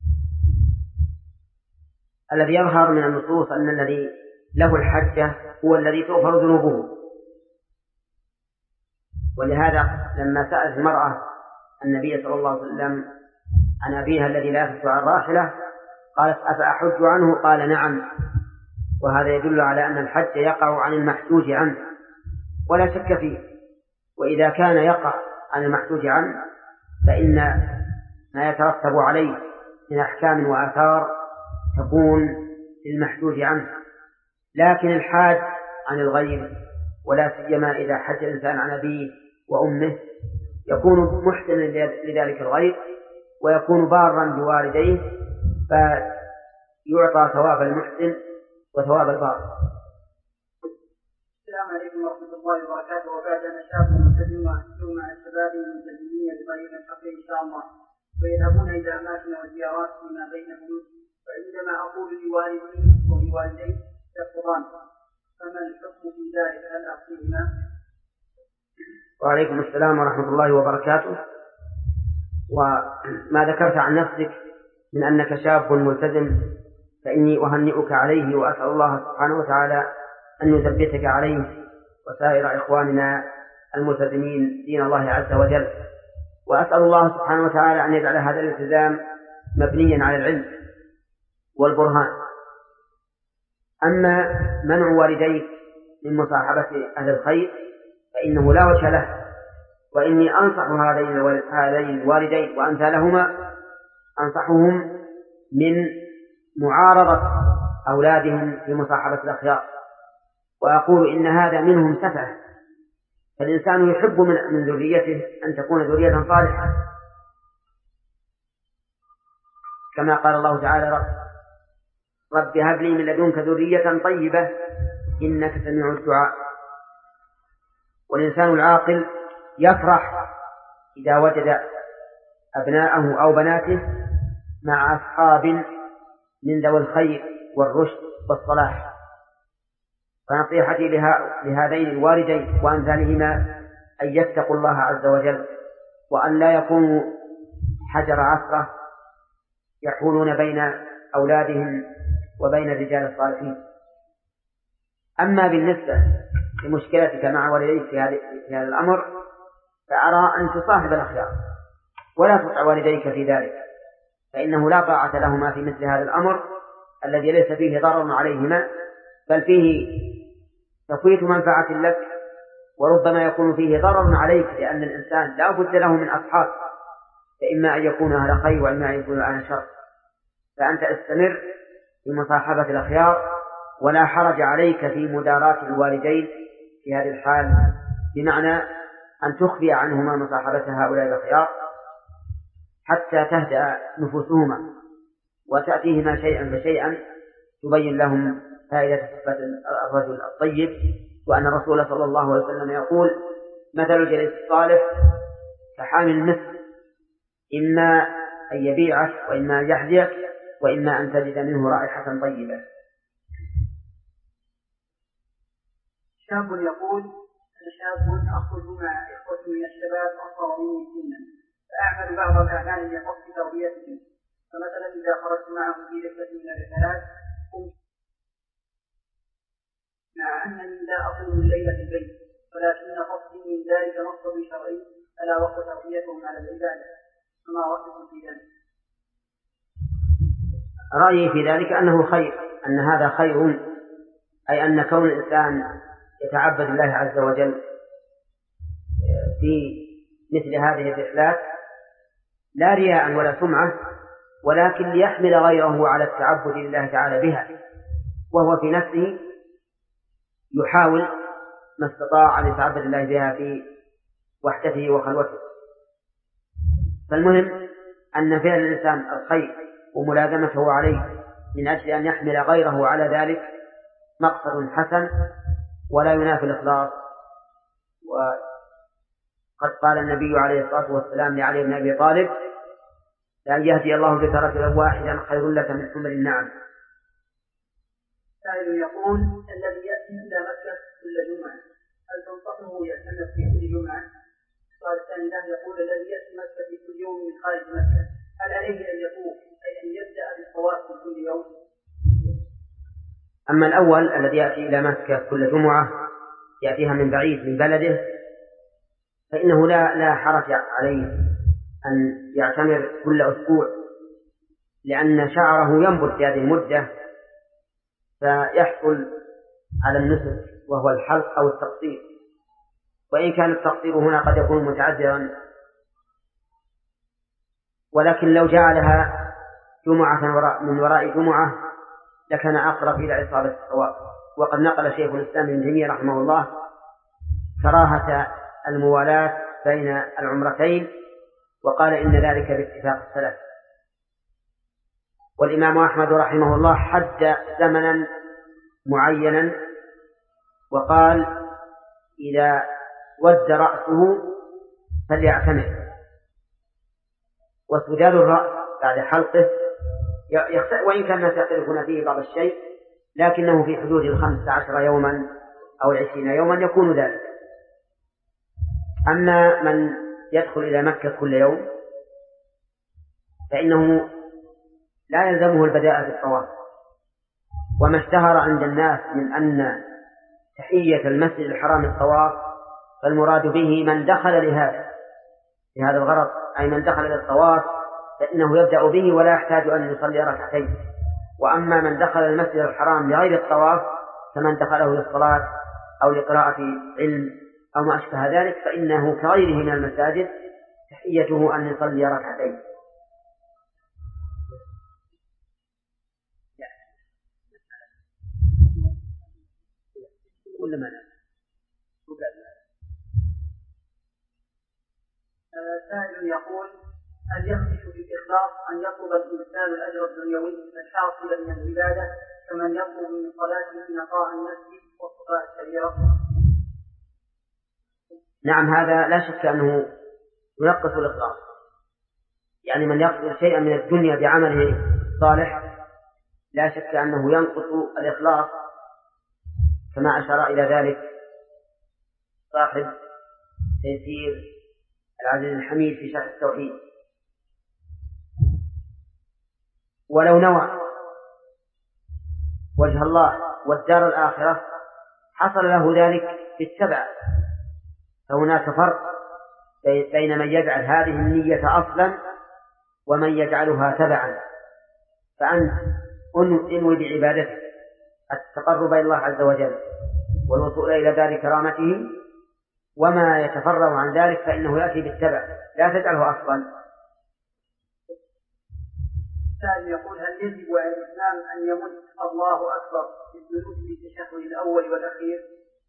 الذي يظهر من النصوص أن الذي له الحجة هو الذي تغفر ذنوبه. ولهذا لما سألت المرأة النبي صلى الله عليه وسلم عن أبيها الذي لا يثبت على الراحلة قالت: أفأحج عنه؟ قال: نعم. وهذا يدل على أن الحج يقع عن المحجوج عنه ولا شك فيه. وإذا كان يقع عن المحجوج عنه فإن ما يترتب عليه من أحكام وآثار تكون للمحجوج عنه، لكن الحاج عن الغير ولا سيما إذا حج الإنسان عن أبيه وأمه يكون محسنا لذلك الغير ويكون بارا بوالديه، فيعطى ثواب المحسن وثواب البار. السلام عليكم ورحمة الله وبركاته. وبعد أن شاب ملتزم مع الشباب الملتزمين بطريق الحق إن شاء الله ويذهبون إلى أماكن وزيارات فيما بينهم، وعندما أقول لوالدي ولوالدي يرفضان، فما الحكم في ذلك؟ هل أعطيهما؟ وعليكم السلام ورحمة الله وبركاته. وما ذكرت عن نفسك من أنك شاب ملتزم فإني أهنئك عليه، وأسأل الله سبحانه وتعالى أن يثبتك عليه وسائر إخواننا الملتزمين دين الله عز وجل، وأسأل الله سبحانه وتعالى أن يجعل هذا الالتزام مبنيا على العلم والبرهان. أما منع والديك من مصاحبة أهل الخير فإنه لا وجه له، وإني أنصح هذين الوالدين وأمثالهما أنصحهم من معارضة أولادهم في مصاحبة الأخيار، وأقول إن هذا منهم سفه، فالإنسان يحب من ذريته أن تكون ذرية صالحة، كما قال الله تعالى رب, رب هب لي من لدنك ذرية طيبة إنك سميع الدعاء. والإنسان العاقل يفرح إذا وجد أبناءه أو بناته مع أصحاب من ذوي الخير والرشد والصلاح. فنصيحتي لهذين الوالدين وأمثالهما أن يتقوا الله عز وجل، وأن لا يكونوا حجر عثرة يحولون بين أولادهم وبين الرجال الصالحين. أما بالنسبة لمشكلتك مع والديك في هذا الأمر فأرى أن تصاحب الأخيار ولا تطع والديك في ذلك، فإنه لا طاعة لهما في مثل هذا الأمر الذي ليس فيه ضرر عليهما بل فيه تفويت منفعة لك، وربما يكون فيه ضرر عليك، لأن الإنسان لا بد له من أصحاب، فإما أن يكون أهل خير وإما أن يكون أهل شر. فأنت استمر في مصاحبة الأخيار ولا حرج عليك في مداراة الوالدين في هذه الحال، بمعنى أن تخفي عنهما مصاحبة هؤلاء الأخيار حتى تهدأ نفوسهما، وتأتيهما شيئا فشيئا تبين لهم فائدة صفة الرجل الطيب، وأن الرسول صلى الله عليه وسلم يقول مثل الجليس الصالح كحامل المسك، إما أن يبيعك وإما أن يحذيك وإما أن تجد منه رائحة طيبة. شاب يقول أنا شاب أخرج مع إخوة من الشباب أصغر مني سنا، فأعمل بعض الأعمال لقصد تربيتهم، فمثلا إذا خرجت معهم في رحلة من الرحلات قمت مع أنني لا أقوم الليل في البيت، ولكن قصدي من ذلك مقصد شرعي ألا وقت تربيتهم على العبادة، فما رأيكم في ذلك؟ رأيي في ذلك أنه خير، أن هذا خير، أي أن كون الإنسان يتعبد الله عز وجل في مثل هذه الرحلات لا رياء ولا سمعة، ولكن ليحمل غيره على التعبد لله تعالى بها، وهو في نفسه يحاول ما استطاع أن يتعبد الله بها في وحدته وخلوته. فالمهم أن فعل الإنسان الخير وملازمته عليه من أجل أن يحمل غيره على ذلك مقصد حسن ولا ينافي الإخلاص. وقد قال النبي عليه الصلاة والسلام لعلي بن أبي طالب لأن يهدي الله بك رجلا واحدا خير لك من حمر النعم. سائل يقول الذي يأتي إلى مكة كل جمعة هل تنصحه يعتمد في كل جمعة؟ السؤال الثاني له يقول الذي يأتي مكة في كل يوم من خارج مكة هل عليه أن يطوف أي أن يبدأ بالطواف في كل يوم؟ أما الأول الذي يأتي إلى مكة كل جمعة يأتيها من بعيد من بلده فإنه لا لا حرج عليه أن يعتمر كل أسبوع، لأن شعره ينبت في هذه المدة فيحصل على النسك وهو الحلق أو التقصير، وإن كان التقصير هنا قد يكون متعذرا، ولكن لو جعلها جمعة من وراء جمعة لكان أقرب إلى إصابة الصواب. وقد نقل شيخ الإسلام ابن تيمية رحمه الله كراهة الموالاة بين العمرتين، وقال إن ذلك باتفاق السلف. والإمام أحمد رحمه الله حد زمنا معينا وقال إذا ود رأسه فليعتمر. وسدال الرأس بعد حلقه وإن كان الناس يختلفون فيه بعض الشيء، لكنه في حدود الخمسة عشر يوما أو العشرين يوما يكون ذلك. أما من يدخل إلى مكة كل يوم فإنه لا يلزمه البداءة بالطواف. وما اشتهر عند الناس من أن تحية المسجد الحرام الطواف، فالمراد به من دخل لهذا لهذا الغرض، أي من دخل للطواف فإنه يبدأ به ولا يحتاج أن يصلي ركعتين. وأما من دخل المسجد الحرام لغير الطواف فمن دخله للصلاة أو لقراءة علم أو ما أشبه ذلك فإنه كغيره من المساجد تحيته أن يصلي ركعتين. ولا ما سائل يقول: هل يخدش في الإخلاص أن يطلب الإنسان الأجر الدنيوي الحاصل من العبادة كمن يطلب من صلاته نقاء النفس والصفاء الكبيرة؟ نعم، هذا لا شك أنه ينقص الإخلاص. يعني من يقصد شيئا من الدنيا بعمله الصالح لا شك أنه ينقص الإخلاص، كما أشار إلى ذلك صاحب تيسير العزيز الحميد في شرح التوحيد. ولو نوى وجه الله والدار الآخرة حصل له ذلك بالتبع. فهناك فرق بين من يجعل هذه النية أصلا ومن يجعلها تبعا. فأنت انوي بعبادتك التقرب إلى الله عز وجل والوصول إلى دار كرامته، وما يتفرع عن ذلك فإنه يأتي بالتبع، لا تجعله أصلا. السائل يقول: هل يجب على الإسلام أن يمد الله أكبر بالجلوس في التشهد الأول والأخير؟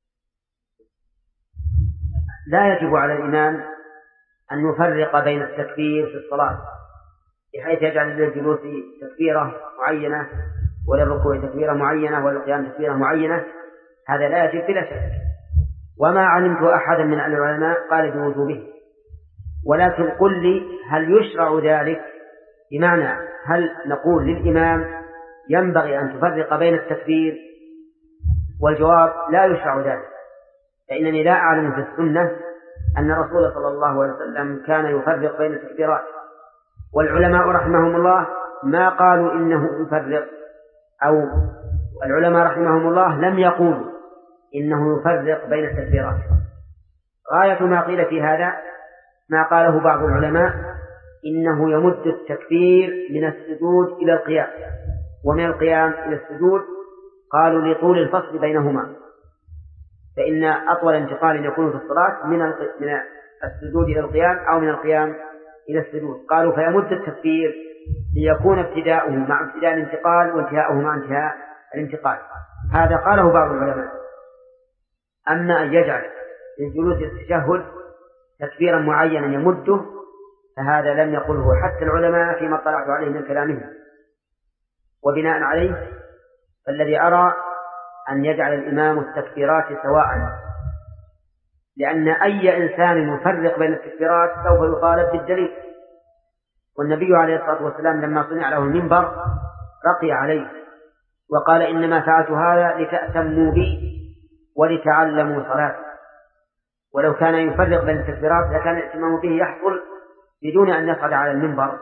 لا يجب على الإمام أن يفرق بين التكبير في الصلاة بحيث يجعل للجلوس تكبيرة معينة وللركوع تكبيرة معينة وللقيام تكبيرة معينة. هذا لا يجب بلا شك، وما علمت أحدا من العلماء قال بوجوبه. ولكن قل لي هل يشرع ذلك؟ بمعنى هل نقول للإمام ينبغي أن تفرق بين التكبير؟ والجواب لا يشرع ذلك، فإنني لا أعلم في السنة أن الرسول صلى الله عليه وسلم كان يفرق بين التكبيرات. والعلماء رحمهم الله ما قالوا إنه يفرق، أو العلماء رحمهم الله لم يقولوا إنه يفرق بين التكبيرات. غاية ما قيل في هذا ما قاله بعض العلماء إنه يمد التكبير من السجود إلى القيام ومن القيام إلى السجود، قالوا لطول الفصل بينهما، فإن أطول انتقال يكون في الصلاة من السجود إلى القيام أو من القيام إلى السجود. قالوا فيمد التكبير ليكون ابتداؤه مع ابتداء الانتقال وانتهاؤه مع انتهاء الانتقال. هذا قاله بعض العلماء. أما أن يجعل للجلوس التشهد تكبيرا معينا يمده فهذا لم يقله حتى العلماء فيما اطلعت عليه من كلامهم. وبناء عليه فالذي أرى أن يجعل الإمام التكبيرات سواء، لأن أي إنسان يفرق بين التكبيرات سوف يطالب بالدليل. والنبي عليه الصلاة والسلام لما صنع له المنبر رقي عليه وقال: إنما فعلت هذا لتأتموا بي ولتعلموا صلاتي. ولو كان يفرق بين التكبيرات لكان الائتمام به يحصل بدون أن يصعد على المنبر.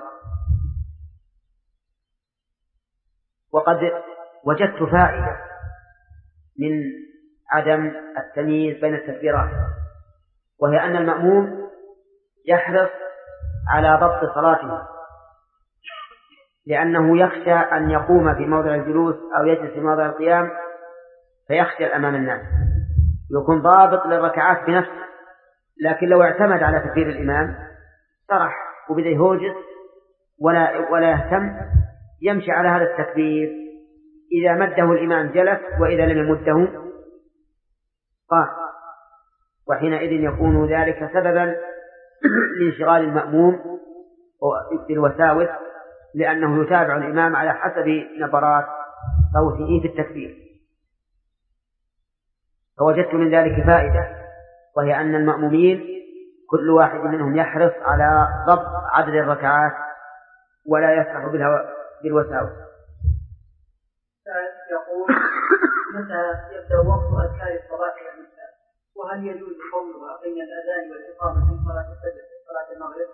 وقد وجدت فائدة من عدم التمييز بين التكبيرات، وهي أن المأموم يحرص على ضبط صلاته، لأنه يخشى أن يقوم في موضع الجلوس أو يجلس في موضع القيام فيخشى أمام الناس، يكون ضابط للركعات بنفسه. لكن لو اعتمد على تكبير الإمام صرح وبدأ يهوجس ولا, ولا يهتم، يمشي على هذا التكبير إذا مده الإمام جلس، وإذا لم يمده قام، وحينئذ يكون ذلك سببا لانشغال المأموم بالوساوس، لأنه يتابع الإمام على حسب نبرات صوته في التكبير. فوجدت من ذلك فائدة، وهي أن المأمومين كل واحد منهم يحرص على ضبط عدد الركعات ولا يسرح بالوساوس. يقول: متى يبدأ وقت أذكار الصباح والمساء؟ وهل يجوز قولها بين الأذان والإقامة في صلاة الفجر وصلاة المغرب؟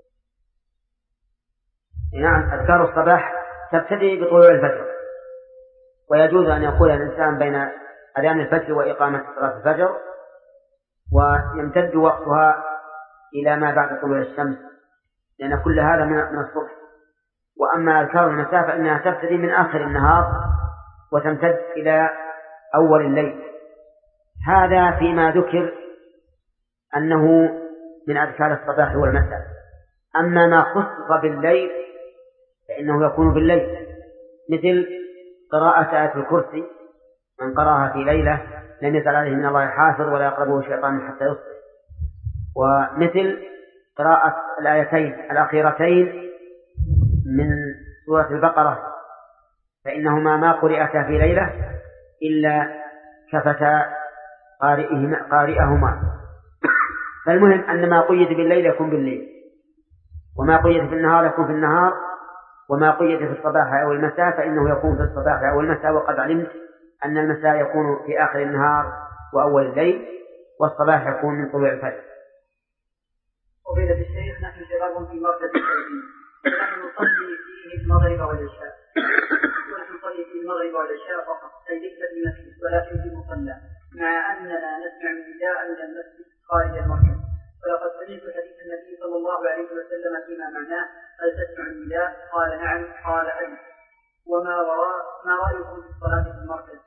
نعم، أذكار الصباح تبتدئ بطلوع الفجر، ويجوز أن يقول الإنسان بين أذان الفجر وإقامة صلاة الفجر، ويمتد وقتها إلى ما بعد طلوع الشمس، لأن كل هذا من الصبح. وأما أذكار المساء فإنها تبتدئ من آخر النهار وتمتد إلى أول الليل. هذا فيما ذكر أنه من أذكار الصباح والمساء. أما ما خص بالليل فإنه يكون بالليل، مثل قراءة آية الكرسي، من قرأها في ليلة لم يزل عليه من الله حافظ ولا يقربه شيطان حتى يصبح. ومثل قراءة الآيتين الأخيرتين من سورة البقرة، فإنهما ما قرئتا في ليلة إلا كفتا قارئهما. فالمهم أن ما قيد بالليل يكون بالليل، وما قيد في النهار يكون في النهار، وما قيد في الصباح أو المساء فإنه يكون في الصباح أو المساء. وقد علمت أن المساء يكون في آخر النهار وأول الليل، والصباح يكون من طلوع الفجر. وبيد الشيخ: نحن شباب في مركز التوحيد، ونحن نصلي فيه المغرب والعشاء، ونحن نصلي فيه المغرب والعشاء فقط، أي ليس في المسجد ولكن في مصلى، مع أننا نسمع نداء من المسجد خارج المركز. ولقد سمعت حديث النبي صلى الله عليه وسلم فيما معناه: هل تسمع النداء؟ قال: نعم. قال: أي. وما وراء ما رأيكم في الصلاة في المركز؟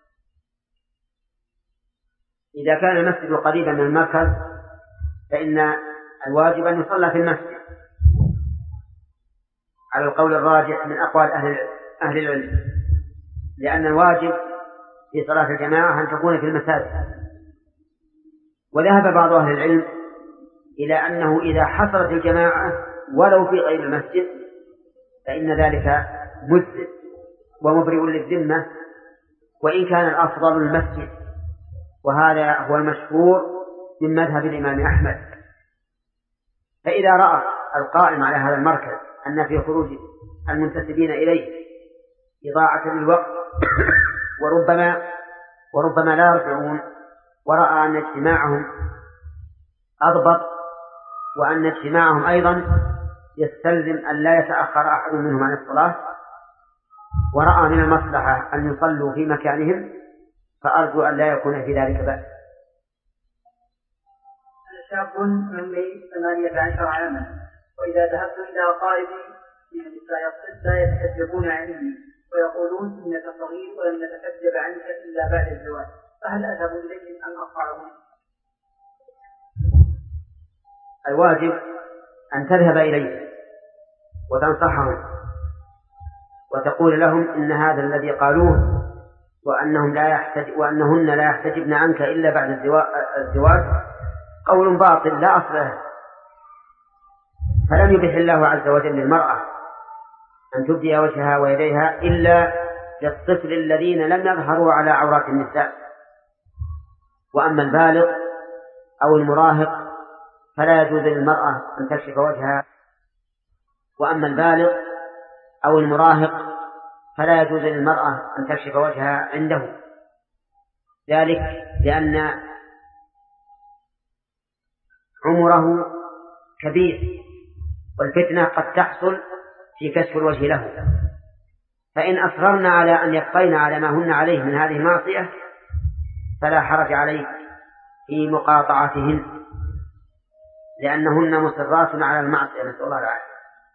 إذا كان المسجد قريبا من المركز فإن الواجب أن يصلى في المسجد على القول الراجح من أقوال أهل أهل العلم، لأن الواجب في صلاة الجماعة أن تكون في المساجد. وذهب بعض أهل العلم إلى أنه إذا حصلت الجماعة ولو في غير المسجد فإن ذلك مجزئ ومبرئ للذمة، وإن كان الأفضل المسجد، وهذا هو المشهور من مذهب الإمام أحمد. فإذا رأى القائم على هذا المركز أن في خروج المنتسبين إليه إضاعة للوقت وربما وربما لا يرجعون، ورأى أن اجتماعهم أضبط، وأن اجتماعهم أيضا يستلزم أن لا يتأخر أحد منهم عن الصلاة، ورأى من المصلحة أن يصلوا في مكانهم، فأرجو أن لا يكون في ذلك بأس. شاب من بين ثمانية عشر عاما، وإذا ذهبت إلى قائدي من النساء لا يتحجبون عني ويقولون إنك صغير ولن نتحجب عنك إلا بعد الزواج، فهل أذهب إليهم أم أقطعهم؟ الواجب أن تذهب إليهم وتنصحهم وتقول لهم إن هذا الذي قالوه وأنهم لا يحتج وأنهن لا يحتجبن عنك إلا بعد الزواج قول باطل لا أصل له. فلم يبح الله عز وجل للمرأة أن تبدي وجهها ويديها إلا للطفل الذين لم يظهروا على عورات النساء. وأما البالغ أو المراهق فلا يجوز للمرأة أن تكشف وجهها وأما البالغ أو المراهق فلا يجوز للمرأة أن تكشف وجهها عنده، ذلك لأن عمره كبير والفتنة قد تحصل في كشف الوجه له. فإن أصررنا على أن يبقين على ما هن عليه من هذه المعصية فلا حرج عليه في مقاطعتهن، لأنهن مصرات على المعصية، نسأل الله العافية.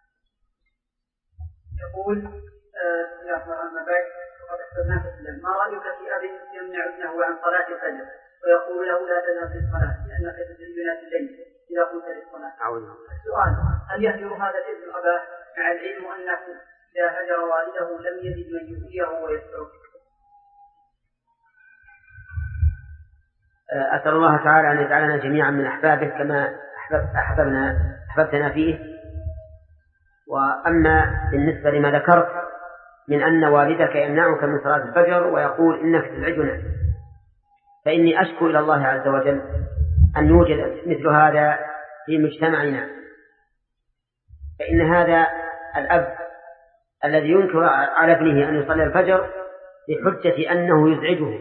يقول يا أما بعد وقد أحسبناك السلام، ما رأيك في أب يمنع ابنه عن صلاة الفجر ويقول له لا تذهب في الصلاة لأنك تدريبنا في الليل إذا قمت للصلاة؟ السؤال: هل يهجر هذا الابن أباه مع العلم أنه إذا هجر والده لم يجد من يؤذيه ويستره؟ أسأل الله تعالى أن يجعلنا جميعا من أحبابه كما أحببنا أحببتنا فيه. وأما بالنسبة لما ذكرت من أن والدك يمنعك من صلاة الفجر ويقول إنك تزعجنا، فإني أشكو إلى الله عز وجل أن يوجد مثل هذا في مجتمعنا، فإن هذا الأب الذي ينكر على ابنه أن يصلي الفجر بحجة أنه يزعجه،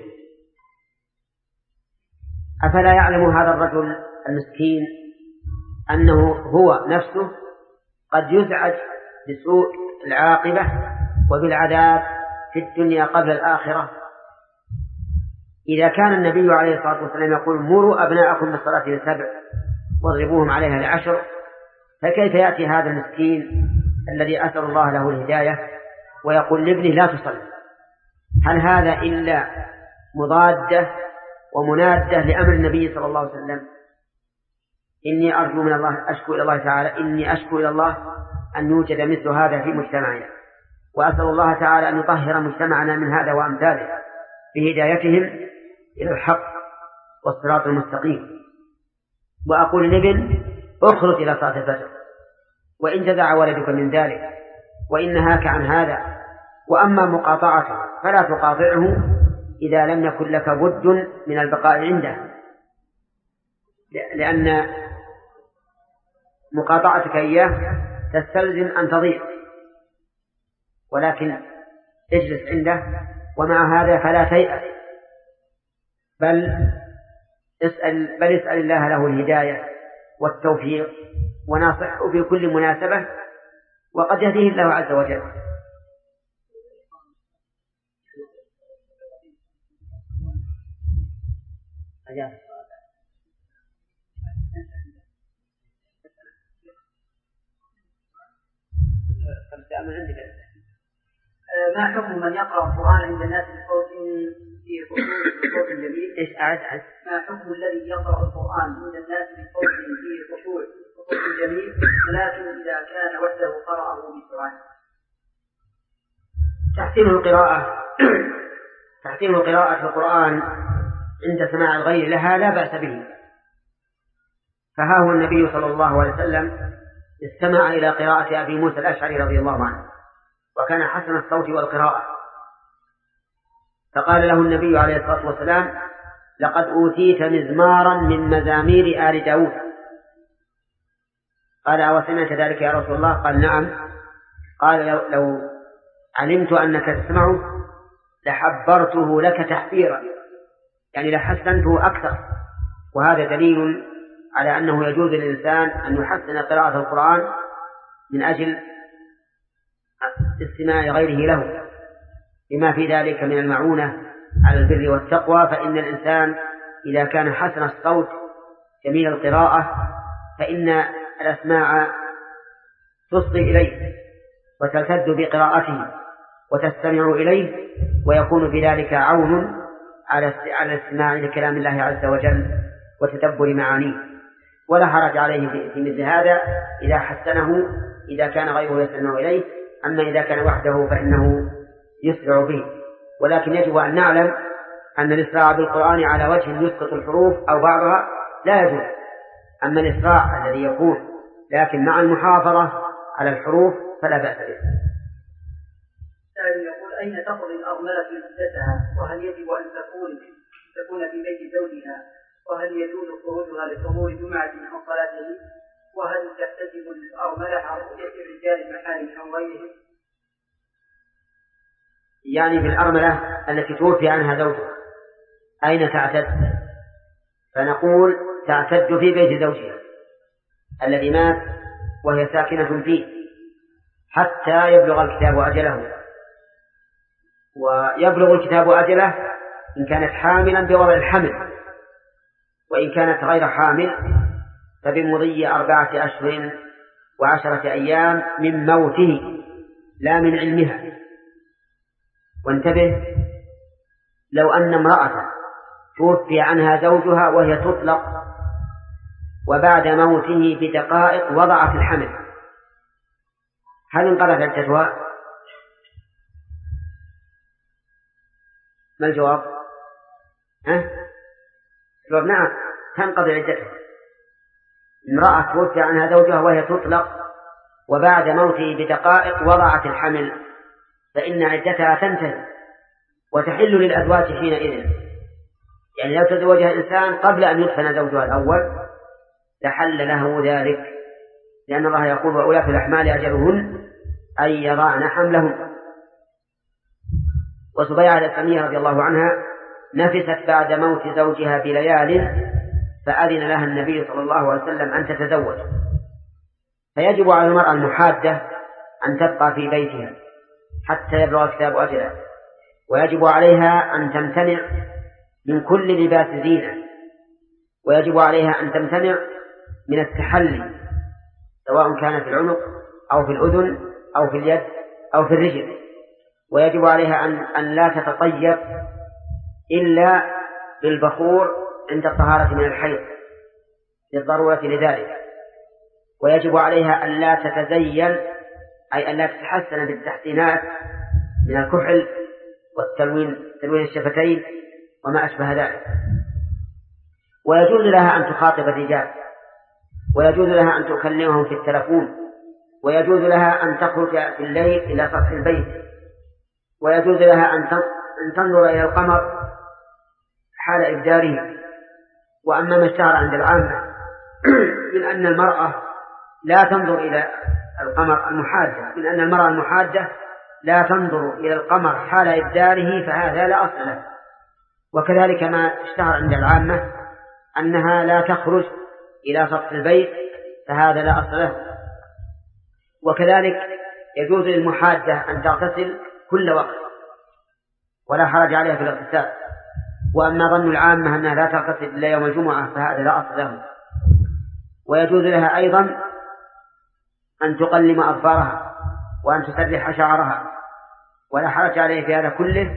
أفلا يعلم هذا الرجل المسكين أنه هو نفسه قد يزعج بسوء العاقبة وبالعذاب في الدنيا قبل الآخرة؟ إذا كان النبي عليه الصلاة والسلام يقول مروا أبناءكم بالصلاة لسبع واضربوهم عليها لعشر، فكيف يأتي هذا المسكين الذي أسأل الله له الهداية ويقول لابنه لا تصلي؟ هل هذا إلا مضادة ومنادة لأمر النبي صلى الله عليه وسلم؟ إني أرجو من الله، أشكو إلى الله تعالى إني أشكو إلى الله أن يوجد مثل هذا في مجتمعنا، وأسأل الله تعالى أن يطهر مجتمعنا من هذا وأمثاله بهدايتهم إلى الحق والصراط المستقيم. وأقول لابن اخرج إلى صلاة الفجر وإن جزع ولدك من ذلك وإن نهاك عن هذا. وأما مقاطعته فلا تقاطعه إذا لم يكن لك بد من البقاء عنده، لأن مقاطعتك إياه تستلزم أن تضيع، ولكن اجلس عنده. ومع هذا فلا تيأس، بل اسأل, بل اسأل الله له الهداية والتوفيق وناصحه في كل مناسبة، وقد يهديه الله عز وجل. ما حكم من يقرأ القرآن عند الناس بصوت فيه خشوع جميل؟ إيش أعد أعد ما حكم الذي يقرأ القرآن عند الناس بصوت فيه خشوع وصوت جميل ولكن إذا كان وحده قرأه بسرعة؟ تحسين القراءة تحسين القراءة القرآن عند سماع الغير لها لا بأس به، فها هو النبي صلى الله عليه وسلم استمع إلى قراءة أبي موسى الأشعري رضي الله عنه وكان حسن الصوت والقراءة، فقال له النبي عليه الصلاة والسلام لقد أوتيت مزمارا من مزامير آل داود. قال أوسمعت ذلك يا رسول الله؟ قال نعم. قال لو, لو علمت أنك تسمعه لحبرته لك تحبيرا، يعني لحسنته أكثر. وهذا دليل على أنه يجوز للإنسان أن يحسن قراءة القرآن من أجل استماع غيره له، بما في ذلك من المعونة على البر والتقوى. فإن الإنسان إذا كان حسن الصوت جميل القراءة فإن الأسماع تصغي إليه وتلتذ بقراءته وتستمع إليه، ويكون في ذلك عون على الاستماع لكلام الله عز وجل وتدبر معانيه. ولا حرج عليه في مثل هذا إذا حسنه إذا كان غيره يستمع إليه. أما إذا كان وحده فإنه يسرع به. ولكن يجب أن نعلم أن الإسراع بالقرآن على وجه يسقط الحروف أو بعضها لا يجوز. أما الإسراع الذي يكون لكن مع المحافظة على الحروف فلا بأس به. يقول أين تقضي الأرملة مدتها؟ وهل يجب أن تكون تكون في بيت زوجها؟ وهل يجوز خروجها لحضور جمعة أو صلاته؟ وهل تحتجب الأرملة عن رؤية الرجال المحارم أو غيرهم؟ يعني بالأرملة التي توفي عنها زوجها أين تعتد؟ فنقول تعتد في بيت زوجها الذي مات وهي ساكنة فيه حتى يبلغ الكتاب أجله. ويبلغ الكتاب أجله إن كانت حاملا بوضع الحمل، وإن كانت غير حامل فبمضي أربعة أشهر وعشرة أيام من موته لا من علمها. وانتبه، لو أن امرأة توفي عنها زوجها وهي تطلق وبعد موته بدقائق وضعت الحمل، هل انقضت عدتها؟ ما الجواب؟ ها؟ نعم تنقضي عدتها. امرأة توفي عنها زوجها وهي تطلق وبعد موته بدقائق وضعت الحمل فإن عدتها تنتهي وتحل للأزواج حينئذ. يعني لو تزوجها إنسان قبل أن يدفن زوجها الأول لحل له ذلك، لأن الله يقول وأولاة الأحمال أجلهن أن يضعن حملهن. وسبيعة الأسلمية رضي الله عنها نفست بعد موت زوجها بليال فأذن لها النبي صلى الله عليه وسلم أن تتزوج. فيجب على المرأة المحادة أن تبقى في بيتها حتى يبلغ الكتاب أجله، ويجب عليها أن تمتنع من كل لباس زينة، ويجب عليها أن تمتنع من التحلي سواء كان في العنق أو في الأذن أو في اليد أو في الرجل، ويجب عليها أن, أن لا تتطيب إلا بالبخور عند الطهارة من الحيض للضرورة لذلك، ويجب عليها أن لا تتزين أي أن لا تتحسن بالتحسينات من الكحل والتلوين تلوين الشفتين وما أشبه ذلك. ويجوز لها أن تخاطب الرجال، ويجوز لها أن تكلمهم في التلفون، ويجوز لها أن تخرج في الليل إلى سطح البيت، ويجوز لها أن تنظر إلى القمر حال إبداره. وأما ما اشتهر عند العامة من أن المرأة لا تنظر إلى القمر المحادة من أن المرأة المحادة لا تنظر إلى القمر حال إبداره فهذا لا أصل له. وكذلك ما اشتهر عند العامة أنها لا تخرج إلى سطح البيت فهذا لا أصل له. وكذلك يجوز للمحادة أن تغتسل كل وقت ولا حرج عليها في الاغتسال. وأما ظن العامة أنها لا تغتسل إلا يوم الجمعة فهذا لا أصل له. ويجوز لها أيضا أن تقلم أظفارها وأن تسرح شعرها ولا حرج عليه في هذا كله.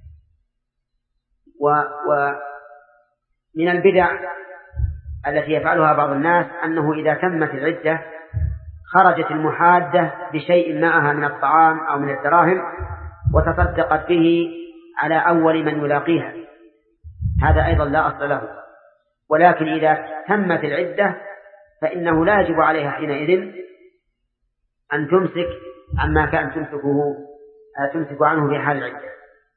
ومن البدع التي يفعلها بعض الناس أنه إذا تمت العدة خرجت المحادة بشيء معها من الطعام أو من الدراهم وتصدقت به على أول من يلاقيها، هذا أيضا لا أصل له. ولكن إذا تمت العدة فإنه لا يجب عليها حينئذ أن تمسك عما كان تمسكه تمسك عنه في حال العدة.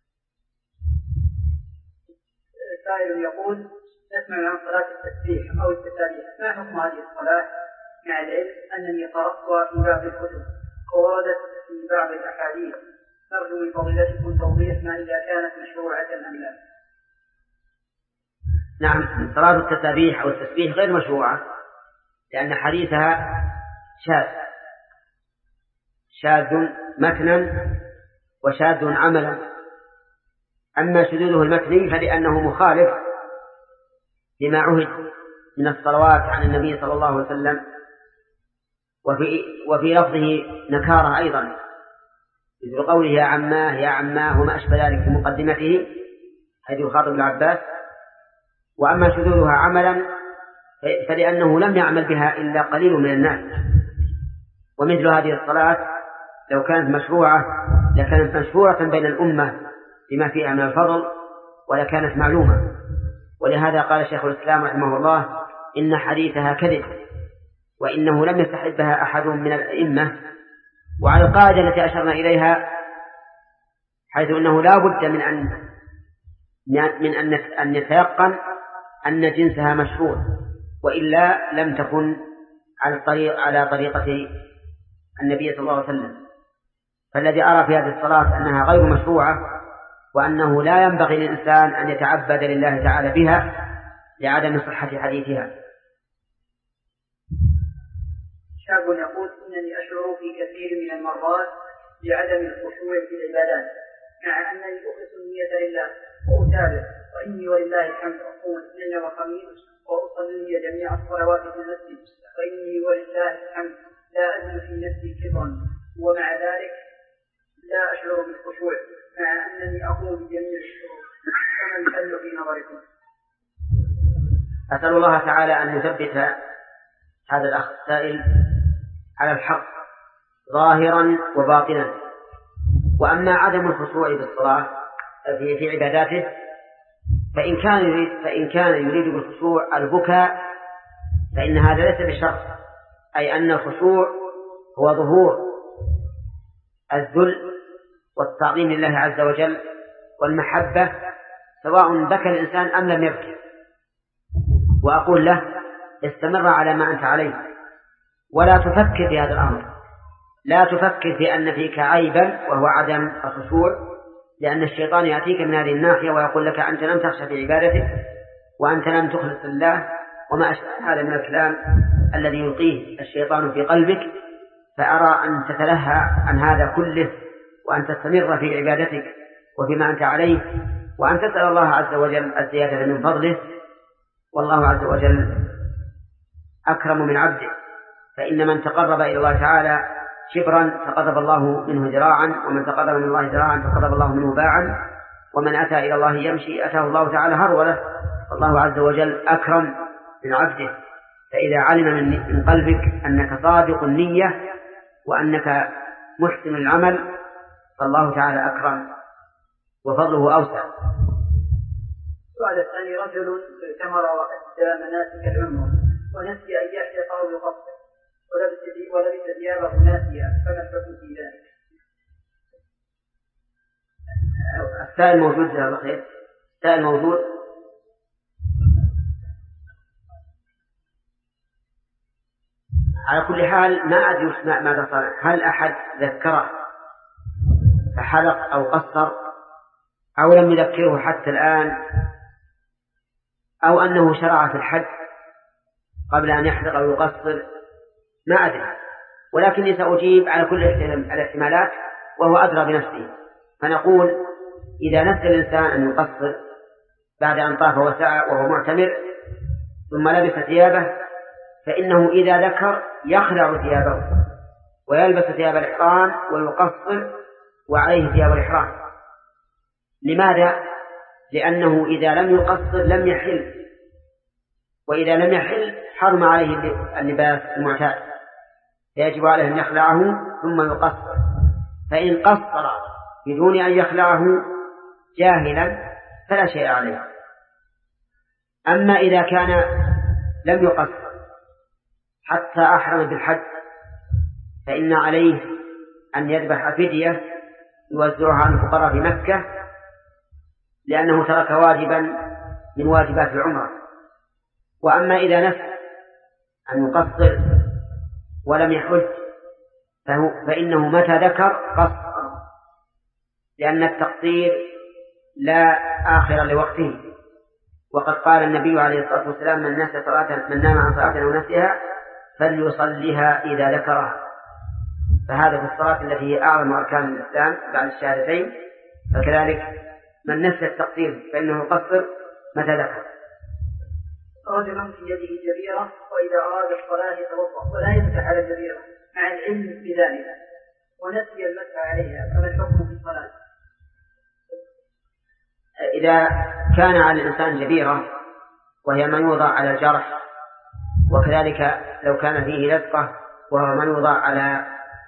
سائل يقول نسمع عن صلاة التسبيح أو التسابيح، ما حكم هذه الصلاة مع العلم أنني قرأتها في بعض الكتب ووردت في بعض الأحاديث، نرجو من فضيلتكم توضيح ما إذا كانت مشروعة أم لا. نعم، صلاة التسابيح أو التسبيح غير مشروعة لأن حديثها شاذ شاذ متنا وشاذ عملا. أما شذوذه المتني فلأنه مخالف لما عهد من الصلوات عن النبي صلى الله عليه وسلم، وفي, وفي لفظه نكارة أيضا مثل قوله يا عماه يا عماه وما أشبه ذلك في مقدمته حيث يخاطب العباس. وأما شذوذها عملا فلأنه لم يعمل بها إلا قليل من الناس. ومثل هذه الصلاة لو كانت مشروعة لكانت مشهورة بين الأمة بما فيها من الفضل ولكانت معلومة. ولهذا قال شيخ الإسلام رحمه الله إن حديثها كذب وإنه لم يستحبها أحد من الأئمة. وعلى القاعدة التي أشرنا إليها حيث أنه لا بد من أن من أن أن يتيقن أن جنسها مشهور وإلا لم تكن على الطريق على طريقة النبي صلى الله عليه وسلم. فالذي أرى في هذه الصلاة أنها غير مشروعة وأنه لا ينبغي للإنسان أن يتعبد لله تعالى بها لعدم صحة حديثها. شاب يقول إنني أشعر في كثير من المرات بعدم الخشوع في العبادات مع أنني أخلص النية لله وأتابع وإني ولله الحمد أقوم الاثنين والخميس وأصلي جميع الصلوات في المسجد وإني ولله الحمد لا أجد في نفسي كبرا ومع ذلك لا أشعر بالخشوع مع أنني أقوم بجميع الشروط، فما الحل في نظركم؟ أسأل الله تعالى أن يثبت هذا الأخ السائل على الحق ظاهرا وباطنا. وأما عدم الخشوع بالصلاة في عباداته فإن كان يريد فإن كان يريد بالخشوع البكاء فإن هذا ليس بشرط، أي أن الخشوع هو ظهور الذل والتعظيم لله عز وجل والمحبة، سواء بكى الإنسان أم لم يبكي. وأقول له استمر على ما أنت عليه، ولا تفكر في هذا الأمر، لا تفكر في أن فيك عيبا وهو عدم الخشوع، لأن الشيطان يأتيك من هذه الناحية ويقول لك أنت لم تخشى في عبادتك وأنت لم تخلص لله وما أشبه هذا من الكلام الذي يلقيه الشيطان في قلبك. فأرى أن تتلهى عن هذا كله وأن تستمر في عبادتك وفيما أنت عليه، وأن تسأل الله عز وجل الزيادة من فضله، والله عز وجل أكرم من عبده، فإن من تقرب إلى الله تعالى شبرا تقرب الله منه ذراعا، ومن تقرب من الله ذراعا تقرب الله منه باعا، ومن أتى إلى الله يمشي أتاه الله تعالى هرولة. فالله عز وجل أكرم من عبده، فإذا علم من قلبك أنك صادق النية وأنك محسن العمل فالله تعالى أكرم وفضله أوسع. السؤال الثاني: رجل اعتمر وأدى مناسك العمرة ونسي أن يحلق أو يقصر ولبس ثيابه ناسيا، فما الحكم في ذلك؟ السائل موجود جزاه الله خير. السائل موجود. على كل حال ما أدري يسمع ماذا صنع، هل أحد ذكره فحلق أو قصر أو لم يذكره حتى الآن، أو أنه شرع في الحج قبل أن يحلق أو يقصر، ما أدري، ولكني سأجيب على كل الاحتمالات وهو أدرى بنفسه. فنقول إذا نسي الإنسان أن يقصر بعد أن طاف وسعى وهو معتمر ثم لبس ثيابه، فإنه إذا ذكر يخلع ثيابه ويلبس ثياب الإحرام ويقصر وعليه ثياب الإحرام. لماذا؟ لأنه إذا لم يقصر لم يحل، وإذا لم يحل حرم عليه اللباس المعتاد، فيجب عليه أن يخلعه ثم يقصر. فإن قصر بدون أن يخلعه جاهلا فلا شيء عليه. أما إذا كان لم يقصر حتى أحرم بالحج فإن عليه أن يذبح فدية يوزعها على الفقراء في مكة، لأنه ترك واجبا من واجبات العمرة. وأما إذا نسي أن يقصر ولم يحج فإنه متى ذكر قصر، لأن التقصير لا آخر لوقته. وقد قال النبي عليه الصلاة والسلام: من نسي صلاة من نام عن صلاة أو نسيها فليصليها إذا ذكرها. فهذا في الصلاة التي هي أعظم أركان الإسلام بعد الشهادتين، فكذلك من نسي التقصير فإنه يقصر متى ذكر. رجل في يده جبيرة وإذا أراد الصلاة يتوضأ ولا يمسح على الجبيرة مع العلم بذلك ونسي المسح عليها، فما الحكم في الصلاة؟ إذا كان على الإنسان جبيرة وهي من يوضع على الجرح، وكذلك لو كان فيه لزقة وهو من يوضع على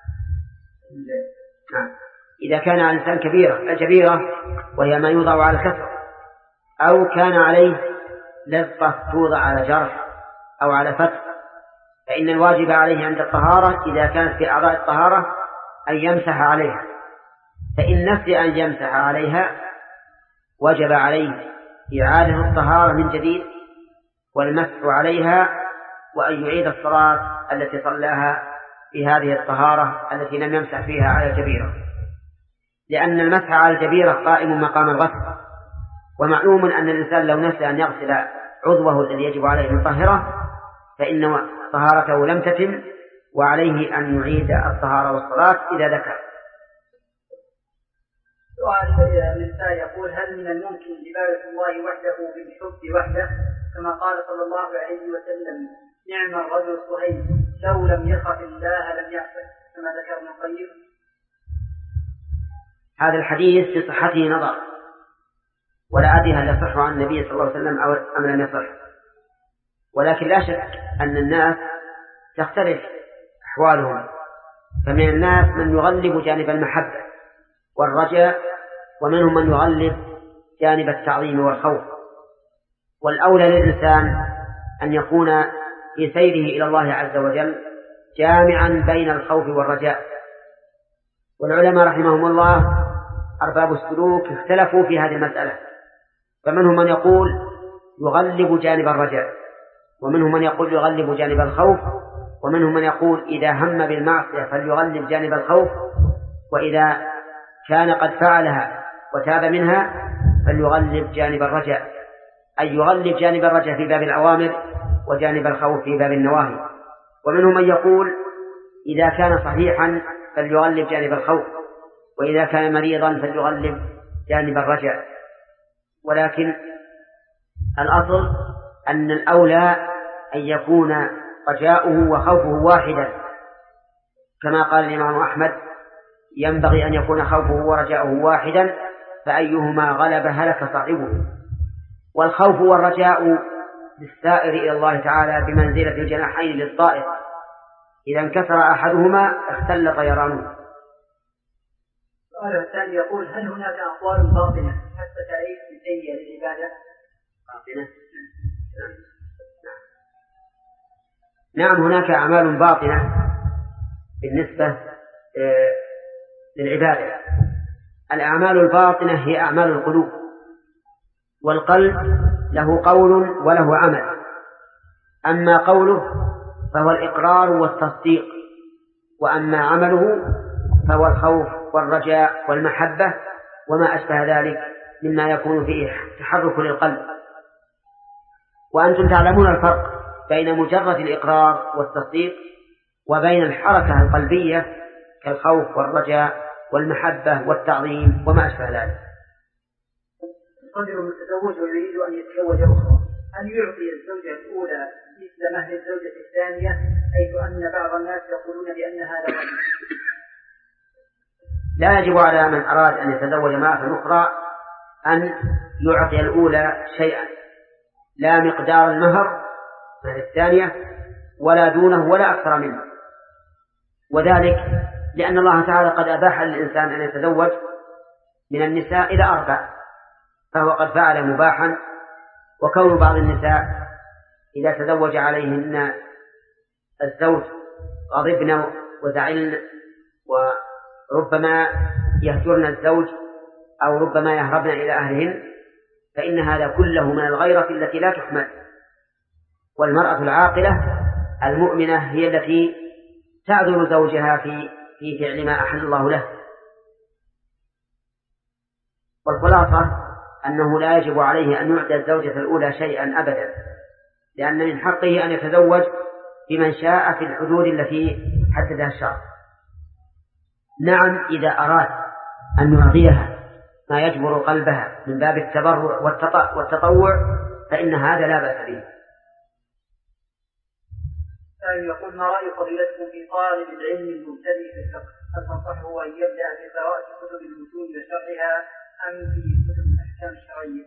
إذا كان على الإنسان كبيرة الجبيرة وهي من يوضع على الكسر، أو كان عليه لزقة توضع على جرح أو على فتح، فإن الواجب عليه عند الطهارة إذا كانت في أعضاء الطهارة أن يمسح عليها. فإن نسي أن يمسح عليها وجب عليه إعادة الطهارة من جديد والمسح عليها، وأن يعيد الصلاة التي صلاها في هذه الطهارة التي لم يمسح فيها على الجبيرة، لأن المسح على الجبيرة قائم مقام الغسل. ومعلوم أن الإنسان لو نسي أن يغسل عضوه الذي يجب عليه أن يطهره فإن طهارته لم تتم، وعليه أن يعيد الطهارة والصلاة إذا ذكر. سؤال النساء يقول: هل من الممكن عبادة الله وحده بالحب وحده كما قال صلى الله عليه وسلم: نعم الرجل صهيب لو لم يخف الله لم يعصه، كما ذكر ابن القيم؟ هذا الحديث في صحته نظر، ولا أدري هل يصح عن النبي صلى الله عليه وسلم أم لم يصح، ولكن لا شك أن الناس تختلف أحوالهم، فمن الناس من يغلب جانب المحبة والرجاء، ومنهم من يغلب جانب التعظيم والخوف. والأولى للإنسان أن يكون في سيره إلى الله عز وجل جامعا بين الخوف والرجاء. والعلماء رحمهم الله أرباب السلوك اختلفوا في هذه المسألة، فمنهم من يقول يغلب جانب الرجاء، ومنهم من يقول يغلب جانب الخوف، ومنهم من يقول إذا هم بالمعصية فليغلب جانب الخوف، وإذا كان قد فعلها وتاب منها فليغلب جانب الرجاء، أي يغلب جانب الرجاء في باب الأوامر وجانب الخوف في باب النواهي. ومنهم من يقول إذا كان صحيحا فليغلب جانب الخوف، وإذا كان مريضا فليغلب جانب الرجاء. ولكن الأصل أن الأولى أن يكون رجاؤه وخوفه واحدا، كما قال الإمام أحمد ينبغي أن يكون خوفه ورجاؤه واحدا، فأيهما غلب هلك صاحبه. والخوف والرجاء بالسائر إلى الله تعالى بمنزلة الجناحين للطائر، إذا انكسر أحدهما اختل طيرانه. السؤال الثاني يقول: هل هناك أقوال باطنة حتى تعريف النية للعبادة؟ باطنة؟ نعم، هناك أعمال باطنة بالنسبة للعبادة. الأعمال الباطنة هي أعمال القلوب، والقلب له قول وله عمل. أما قوله فهو الإقرار والتصديق، وأما عمله فهو الخوف والرجاء والمحبة وما أشبه ذلك مما يكون فيه تحرك للقلب. وأنتم تعلمون الفرق بين مجرد الإقرار والتصديق وبين الحركة القلبية كالخوف والرجاء والمحبة والتعظيم وما أشبه ذلك. رجل متزوج ويريد أن يتزوج أخرى، هل يعطي الزوجة الأولى مثل مهر الزوجة الثانية، حيث أن بعض الناس يقولون بأن هذا رجل؟ لا يجب على من أراد أن يتزوج امرأة أخرى أن يعطي الأولى شيئا، لا مقدار المهر مهر الثانية ولا دونه ولا أكثر منه، وذلك لأن الله تعالى قد أباح للإنسان أن يتزوج من النساء إلى أربع، فهو قد فعل مباحا. وكون بعض النساء إذا تزوج عليهن الزوج غضبن وزعلن وربما يهجرن الزوج أو ربما يهربن إلى أهلهن، فإن هذا كله من الغيرة التي لا تحمل. والمرأة العاقلة المؤمنة هي التي تعذر زوجها في في فعل ما أحل الله له. والخلاصة أنه لا يجب عليه أن يعطي الزوجة الأولى شيئا أبدا، لأن من حقه أن يتزوج بمن شاء في الحدود التي حددها الشرع. نعم، إذا أراد أن يعطيها ما يجبر قلبها من باب التبرع والتطوع فإن هذا لا بأس به. يقول: ما رأي فضيلتكم في طالب العلم المبتدئ في الفقه؟ هل تنصحه أن يبدأ بقراءة كتب المتون وشرحها أم في كتب الأحكام الشرعية؟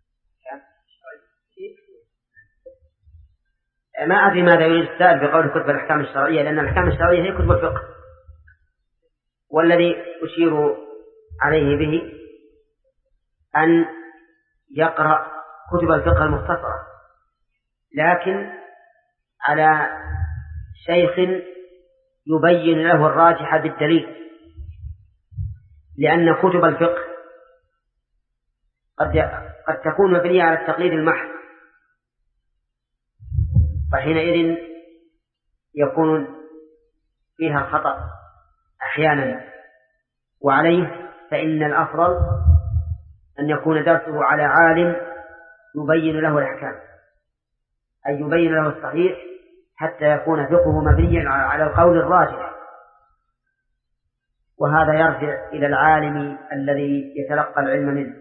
ما أدري ماذا يريد السائل بقول كتب الأحكام الشرعية، لأن الأحكام الشرعية هي كتب الفقه، والذي أشير عليه به أن يقرأ كتب الفقه المختصرة، لكن على شيخ يبين له الراجح بالدليل، لأن كتب الفقه قد قد تكون مبنية على التقليد المحض، فحينئذ يكون فيها الخطأ أحيانا. وعليه فإن الأفضل أن يكون درسه على عالم يبين له الأحكام، أي يبين له الصحيح حتى يكون فقهه مبنيا على القول الراجح، وهذا يرجع إلى العالم الذي يتلقى العلم منه.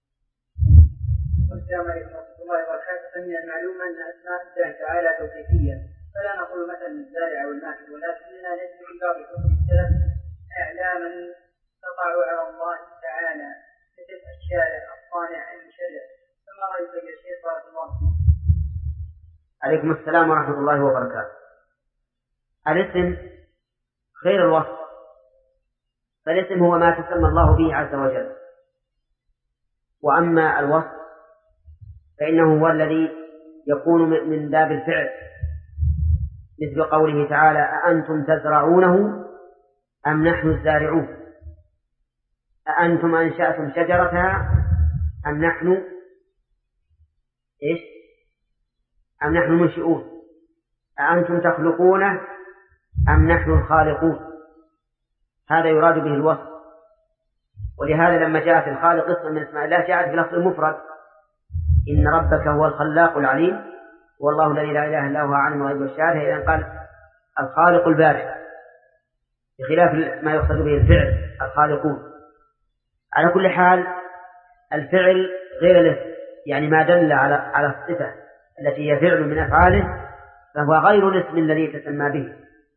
السلام عليكم ورحمة الله وبركاته. من المعلوم أن أسماء الله تعالى توقيفية، فلا نقول مثلا الزارع والماكل، ولكننا نجد في بعض كتب السلف إعلاما تقع على الله تعالى مثل الشارع الصانع المشرع، فما رأيك يا شيخ بارك الله فيك؟ عليكم السلام ورحمة الله وبركاته. الاسم خير الوصف، فالاسم هو ما تسمى الله به عز وجل، وأما الوصف فإنه هو الذي يكون من باب الفعل، مثل قوله تعالى: أأنتم تزرعونه أم نحن الزارعون، أأنتم أنشأتم شجرتها أم نحن إيش أم نحن المنشئون، أأنتم تخلقونه أم نحن الخالقون. هذا يراد به الوصف. ولهذا لما جاءت الخالق اسم من اسماء الله جاءت بلفظ المفرد: إن ربك هو الخلاق العليم والله الذي لا إله إلا هو عالم الغيب والشهادة. إذن قال الخالق البارئ، بخلاف ما يقصد به الفعل الخالقون. على كل حال الفعل غير الاسم، يعني ما دل على على الصفة التي هي فعل من أفعاله فهو غير الاسم الذي تسمى به.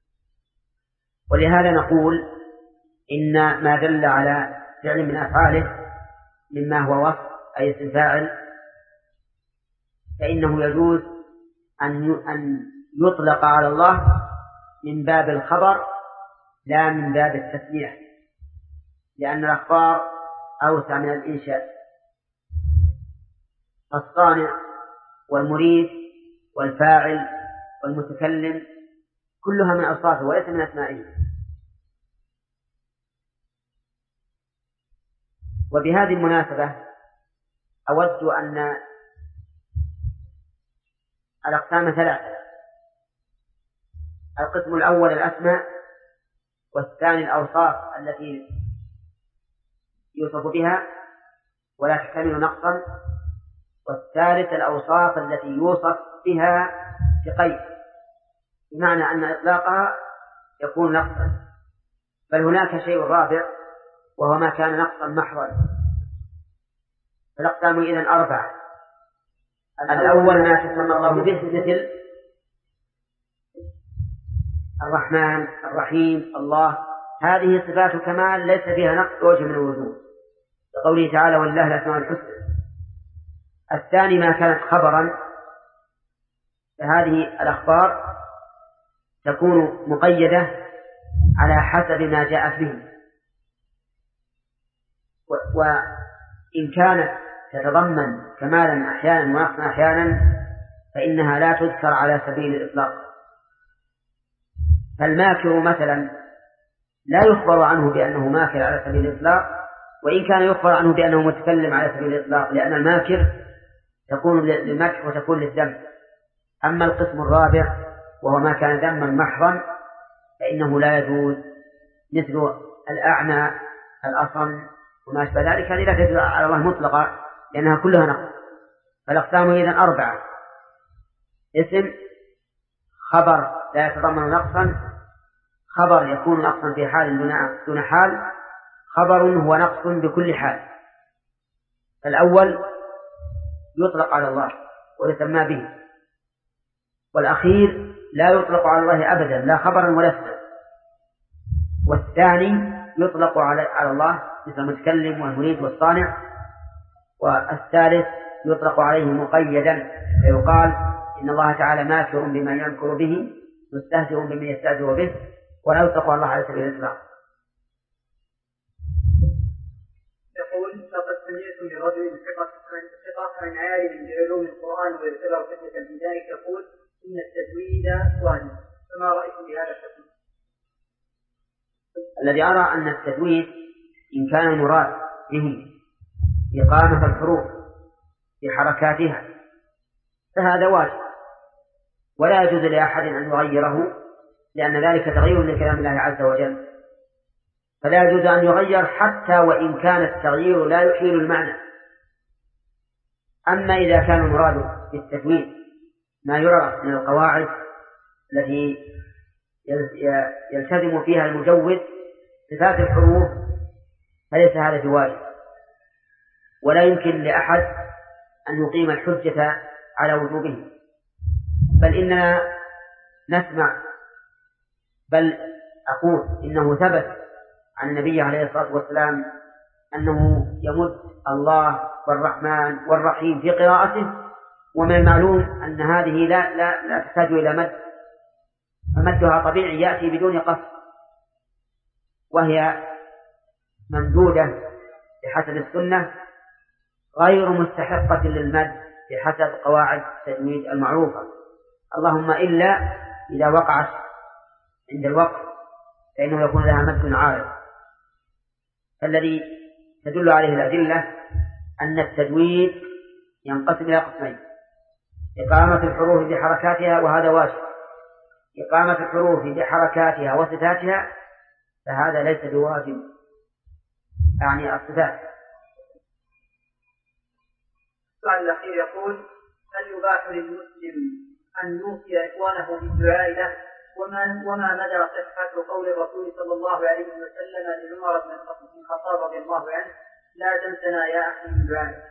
ولهذا نقول إن ما دل على فعل من أفعاله مما هو وصف أي اسم فاعل فإنه يجوز أن يطلق على الله من باب الخبر لا من باب التسمية، لأن الأخبار أوسع من الإنشاء. الصانع والمريد والفاعل والمتكلم كلها من أوصافه وليس من أسمائه. وبهذه المناسبة أود أن الأقسام ثلاثة: القسم الأول الأسماء، والثاني الأوصاف التي يوصف بها ولا تحتمل نقصا، والثالث الأوصاف التي يوصف بها بقيد، بمعنى أن إطلاقها يكون نقصا. بل هناك شيء رابع وهو ما كان نقصا محضا. فالأقسام إذن أربعة: الأول ما تسمى الله به مثل الرحمن الرحيم الله، هذه صفات كمال ليس فيها نقص وجه من الوجوه، لقوله تعالى: ولله الأسماء الحسنى. الثاني ما كانت خبرا، فهذه الأخبار تكون مقيدة على حسب ما جاءت به، وإن كانت تتضمن كمالا أحيانا ونقصا أحيانا فإنها لا تذكر على سبيل الإطلاق. فالماكر مثلا لا يخبر عنه بأنه ماكر على سبيل الإطلاق، وإن كان يخبر عنه بأنه متكلم على سبيل الإطلاق، لأن الماكر تكون للمدح وتكون للذم. أما القسم الرابع وهو ما كان ذما محضا فإنه لا يجوز، مثل الأعمى الأصم وما أشبه ذلك، هذه لا تدل على الله مطلقا لأنها كلها نقص. فالأقسام إذن أربعة: اسم، خبر لا يتضمن نقصا، خبر يكون نقصا في حال دون حال، خبر هو نقص بكل حال. الأول يطلق على الله ويسمى به، والأخير لا يطلق على الله أبدا لا خبرا ولا اسما، والثاني يطلق على الله مثل المتكلم والمريد والصانع، والثالث يطلق عليه مقيدا فيقال إن الله تعالى ماكر بما ينكر به مستهزئ بما يستهزئ به، ولا يطلق على الله على سبيل الإطلاق. يقول: لقد سمعت من رجل ثقة عن عالم بعلوم القرآن ويعتبر فتنة في ذلك يقول إن التزويد وهم، فما رأيكم بهذا الحكم؟ الذي أرى أن التزويد إن كان المراد به إقامة الحروف في حركاتها فهذا واجب، ولا يجوز لأحد أن يغيره، لأن ذلك تغيير لكلام الله عز وجل، فلا يجوز أن يغير حتى وإن كان التغيير لا يحيل المعنى. أما إذا كان المراد بالتزويد ما يعرف من القواعد التي يلتزم فيها المجود صفات الحروف فليس هذا بواجب، ولا يمكن لأحد أن يقيم الحجة على وجوبه، بل إننا نسمع بل أقول إنه ثبت عن النبي عليه الصلاة والسلام أنه يمد الله والرحمن والرحيم في قراءته، ومن المعلوم أن هذه لا, لا, لا تحتاج إلى مد، فمدها طبيعي يأتي بدون قصد، وهي ممدودة بحسب السنة غير مستحقة للمد بحسب قواعد التجويد المعروفة، اللهم إلا إذا وقعت عند الوقف فإنه يكون لها مد عارض. الذي تدل عليه الأدلة أن التجويد ينقسم إلى قسمين: إقامة الحروف بحركاتها وهذا واجب، إقامة الحروف بحركاتها وصفاتها فهذا ليس بواجب، يعني الصفات. السؤال الأخير يقول: هل يباح للمسلم أن يوصي إخوانه بالدعاء له؟ وما وما مدى صحة قول الرسول صلى الله عليه وسلم لعمر بن الخطاب رضي الله عنه: لا تنسنا يا أخي من دعائك؟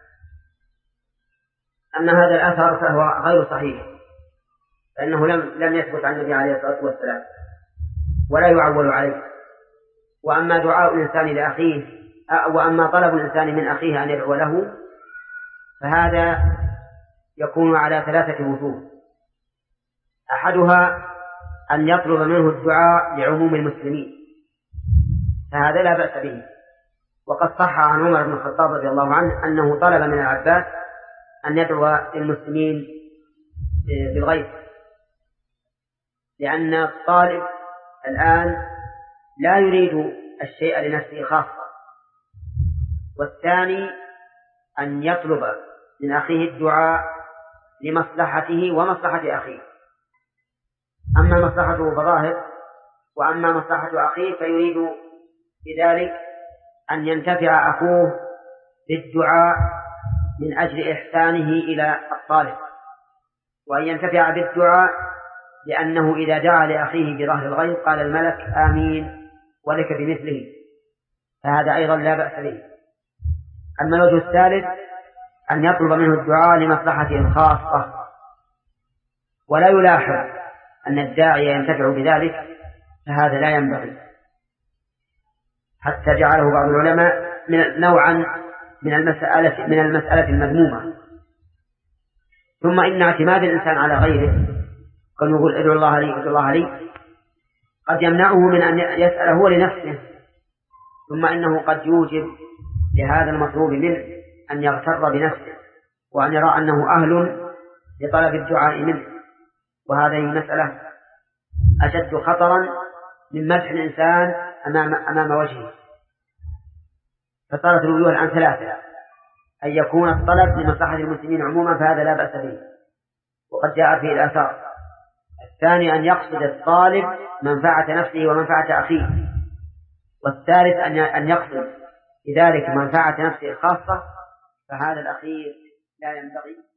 أما هذا الأثر فهو غير صحيح، فإنه لم لم يثبت عن النبي عليه الصلاة والسلام ولا يعول عليه. وأما دعاء الإنسان لأخيه وأما طلب الإنسان من أخيه أن يدعو له فهذا يكون على ثلاثة وجوه: أحدها أن يطلب منه الدعاء لعموم المسلمين، فهذا لا بأس به، وقد صح عن عمر بن الخطاب رضي الله عنه أنه طلب من العباس أن يدعو للمسلمين بالغيث، لأن الطالب الآن لا يريد الشيء لنفسه خاصة. والثاني أن يطلب من أخيه الدعاء لمصلحته ومصلحة أخيه، أما مصلحته فظاهر، وأما مصلحة أخيه فيريد بذلك أن ينتفع أخوه بالدعاء من أجل إحسانه إلى الطالب، وأن ينتفع بالدعاء لأنه إذا دعا لأخيه بظهر الغيب قال الملك آمين ولك بمثله، فهذا أيضا لا بأس به. أما الوجه الثالث أن يطلب منه الدعاء لمصلحته الخاصة، ولا يلاحظ أن الداعي ينتفع بذلك، فهذا لا ينبغي، حتى جعله بعض العلماء من نوعا من المسألة من المسألة المذمومة. ثم إن اعتماد الإنسان على غيره، قد يقول ادعو الله لي ادعو الله لي، قد يمنعه من أن يسأل هو لنفسه، ثم إنه قد يوجب لهذا المطلوب منه أن يغتر بنفسه وأن يرى أنه أهل لطلب الدعاء منه، وهذه مسألة أشد خطرا من مدح الإنسان أمام, أمام وجهه. فصارت الوجوه الآن ثلاثة: أن يكون الطلب لمصلحة المسلمين عموما فهذا لا بأس به وقد جاء فيه الآثار. الثاني أن يقصد الطالب منفعة نفسه ومنفعة أخيه. والثالث أن يقصد بذلك منفعة نفسه الخاصة، فهذا الأخير لا ينبغي